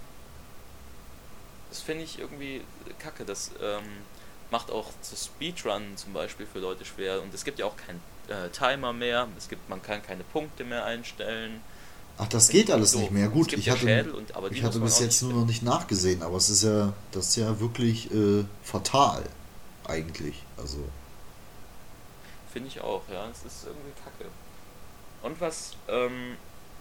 das finde ich irgendwie kacke, das ähm, macht auch das Speedrun zum Beispiel für Leute schwer und es gibt ja auch keinen äh, Timer mehr, es gibt, man kann keine Punkte mehr einstellen. Ach, das geht alles So, nicht mehr. es Gut, gibt ich ja hatte, Schädel und- aber die ich muss hatte man bis auch jetzt nicht- nur noch nicht nachgesehen, aber es ist ja, das ist ja wirklich äh, fatal, eigentlich. Also, Finde ich auch, ja. Es ist irgendwie kacke. Und was ähm,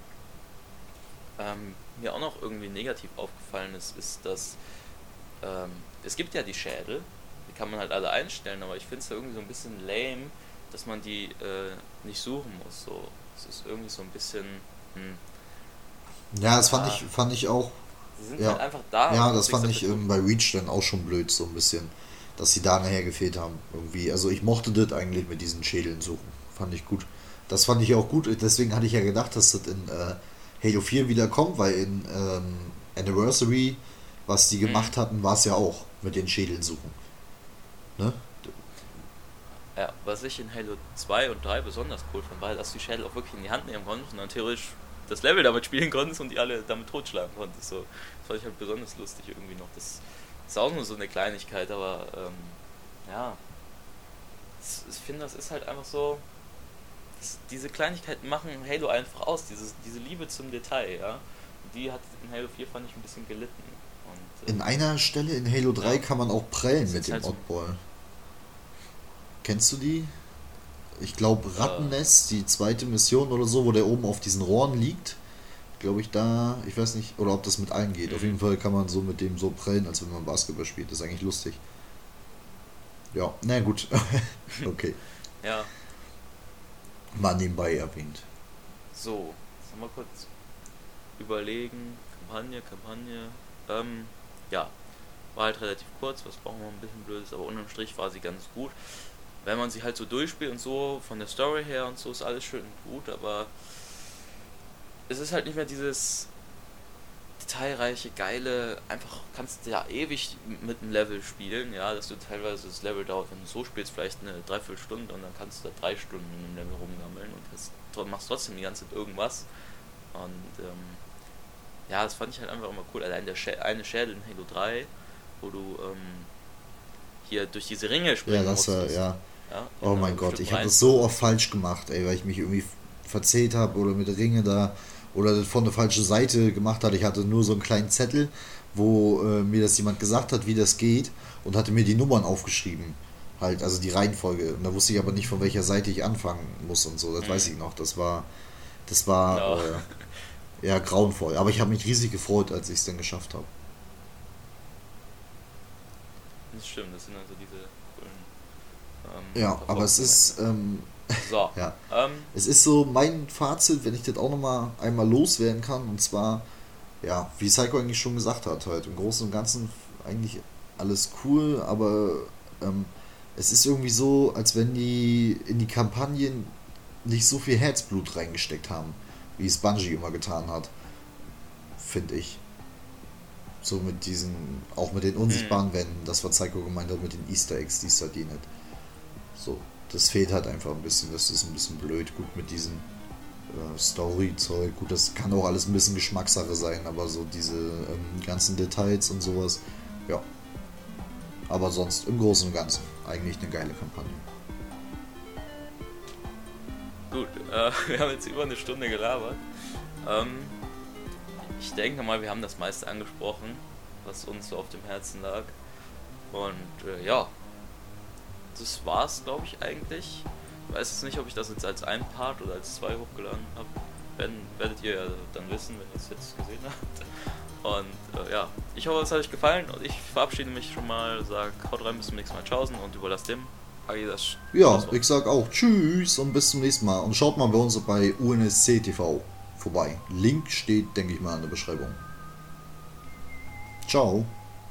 ähm, mir auch noch irgendwie negativ aufgefallen ist, ist, dass ähm, es gibt ja die Schädel, die kann man halt alle einstellen, aber ich finde es ja irgendwie so ein bisschen lame, dass man die äh, nicht suchen muss. So, es ist irgendwie so ein bisschen. Hm, ja, das fand Ah. ich, fand ich auch, sie sind Ja. halt einfach da. ja, und das nichts fand dafür ich tun. ähm, bei Reach dann auch schon blöd, so ein bisschen, dass sie da nachher gefehlt haben, irgendwie. Also ich mochte das eigentlich mit diesen Schädeln suchen, fand ich gut. Das fand ich auch gut, deswegen hatte ich ja gedacht, dass das in äh, Halo vier wieder kommt, weil in ähm, Anniversary, was die gemacht hatten, war es ja auch mit den Schädeln suchen. Ne? Ja, was ich in Halo zwei und drei besonders cool fand, war, dass du die Schädel auch wirklich in die Hand nehmen konntest und dann theoretisch das Level damit spielen konntest und die alle damit totschlagen konntest. So, das fand ich halt besonders lustig irgendwie noch. Das ist auch nur so eine Kleinigkeit, aber ähm, ja, das, ich finde, das ist halt einfach so, das, diese Kleinigkeiten machen Halo einfach aus, dieses, diese Liebe zum Detail, ja. Und die hat in Halo vier, fand ich, ein bisschen gelitten. Und, äh, In einer Stelle in Halo drei Ja. kann man auch prellen Das mit ist dem halt so- Oddball. Kennst du die? Ich glaube Rattennest, die zweite Mission oder so, wo der oben auf diesen Rohren liegt. Glaube ich da, ich weiß nicht, oder ob das mit allen geht. Auf jeden Fall kann man so mit dem so prellen, als wenn man Basketball spielt. Das ist eigentlich lustig. Ja, na gut. Okay. ja, Mal nebenbei erwähnt. so, jetzt mal kurz überlegen. Kampagne, Kampagne. Ähm, ja, war halt relativ kurz, was brauchen wir ein bisschen blödes, aber unterm Strich war sie ganz gut. Wenn man sie halt so durchspielt und so, von der Story her und so, ist alles schön und gut, aber es ist halt nicht mehr dieses detailreiche, geile, einfach kannst du ja ewig mit einem Level spielen, ja, dass du teilweise das Level dauert, wenn du so spielst, vielleicht eine Dreiviertelstunde und dann kannst du da drei Stunden in einem Level rumgammeln und das, machst trotzdem die ganze Zeit irgendwas. Und ähm, ja, das fand ich halt einfach immer cool. Allein der Schä eine Schädel in Halo drei, wo du ähm, hier durch diese Ringe Ja, springen das war, musstest. ja. Ja, Oh mein Gott, ich habe das so oft falsch gemacht, ey, weil ich mich irgendwie verzählt habe oder mit Ringe da oder das von der falschen Seite gemacht hatte. Ich hatte nur so einen kleinen Zettel, wo äh, mir das jemand gesagt hat, wie das geht und hatte mir die Nummern aufgeschrieben. Halt, also die Reihenfolge. Und da wusste ich aber nicht, von welcher Seite ich anfangen muss und so. Das Mhm. weiß ich noch. Das war, das war Ja. äh, ja grauenvoll. Aber ich habe mich riesig gefreut, als ich es dann geschafft habe. Das stimmt, das sind also diese coolen. Ähm, Ja, aber es ist, ähm, So, ja. ähm, Es ist so mein Fazit, wenn ich das auch nochmal einmal loswerden kann, und zwar, ja, wie Psycho eigentlich schon gesagt hat, halt im Großen und Ganzen eigentlich alles cool, aber ähm, es ist irgendwie so, als wenn die in die Kampagnen nicht so viel Herzblut reingesteckt haben, wie es Bungie immer getan hat, finde ich. So mit diesen, auch mit den unsichtbaren mhm. Wänden, das war Psycho gemeint hat, mit den Easter Eggs, die es da dienen. So, das fehlt halt einfach ein bisschen, das ist ein bisschen blöd. Gut, mit diesem äh, Story-Zeug, gut, das kann auch alles ein bisschen Geschmackssache sein, aber so diese ähm, ganzen Details und sowas, ja. Aber sonst im Großen und Ganzen eigentlich eine geile Kampagne. Gut, äh, wir haben jetzt über eine Stunde gelabert. Ähm, ich denke mal, wir haben das meiste angesprochen, was uns so auf dem Herzen lag. Und äh, ja, das war's, glaube ich, eigentlich. Ich weiß jetzt nicht, ob ich das jetzt als ein Part oder als zwei hochgeladen habe. Wenn, werdet ihr ja dann wissen, wenn ihr es jetzt gesehen habt. Und äh, ja, ich hoffe, es hat euch gefallen und ich verabschiede mich schon mal, sag haut rein, bis zum nächsten Mal, tschaußen und überlasst dem Agi das. Ja, das ich sag auch tschüss und bis zum nächsten Mal und schaut mal bei uns bei U N S C T V vorbei. Link steht, denke ich mal, in der Beschreibung. Ciao.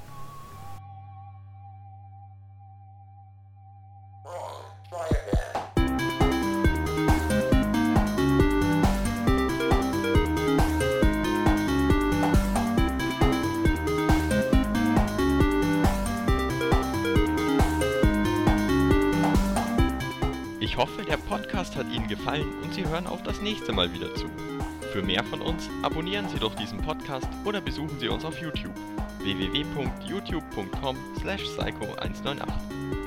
Ich hoffe, der Podcast hat Ihnen gefallen und Sie hören auch das nächste Mal wieder zu. Für mehr von uns abonnieren Sie doch diesen Podcast oder besuchen Sie uns auf YouTube w w w punkt youtube punkt com slash psycho eins neun acht.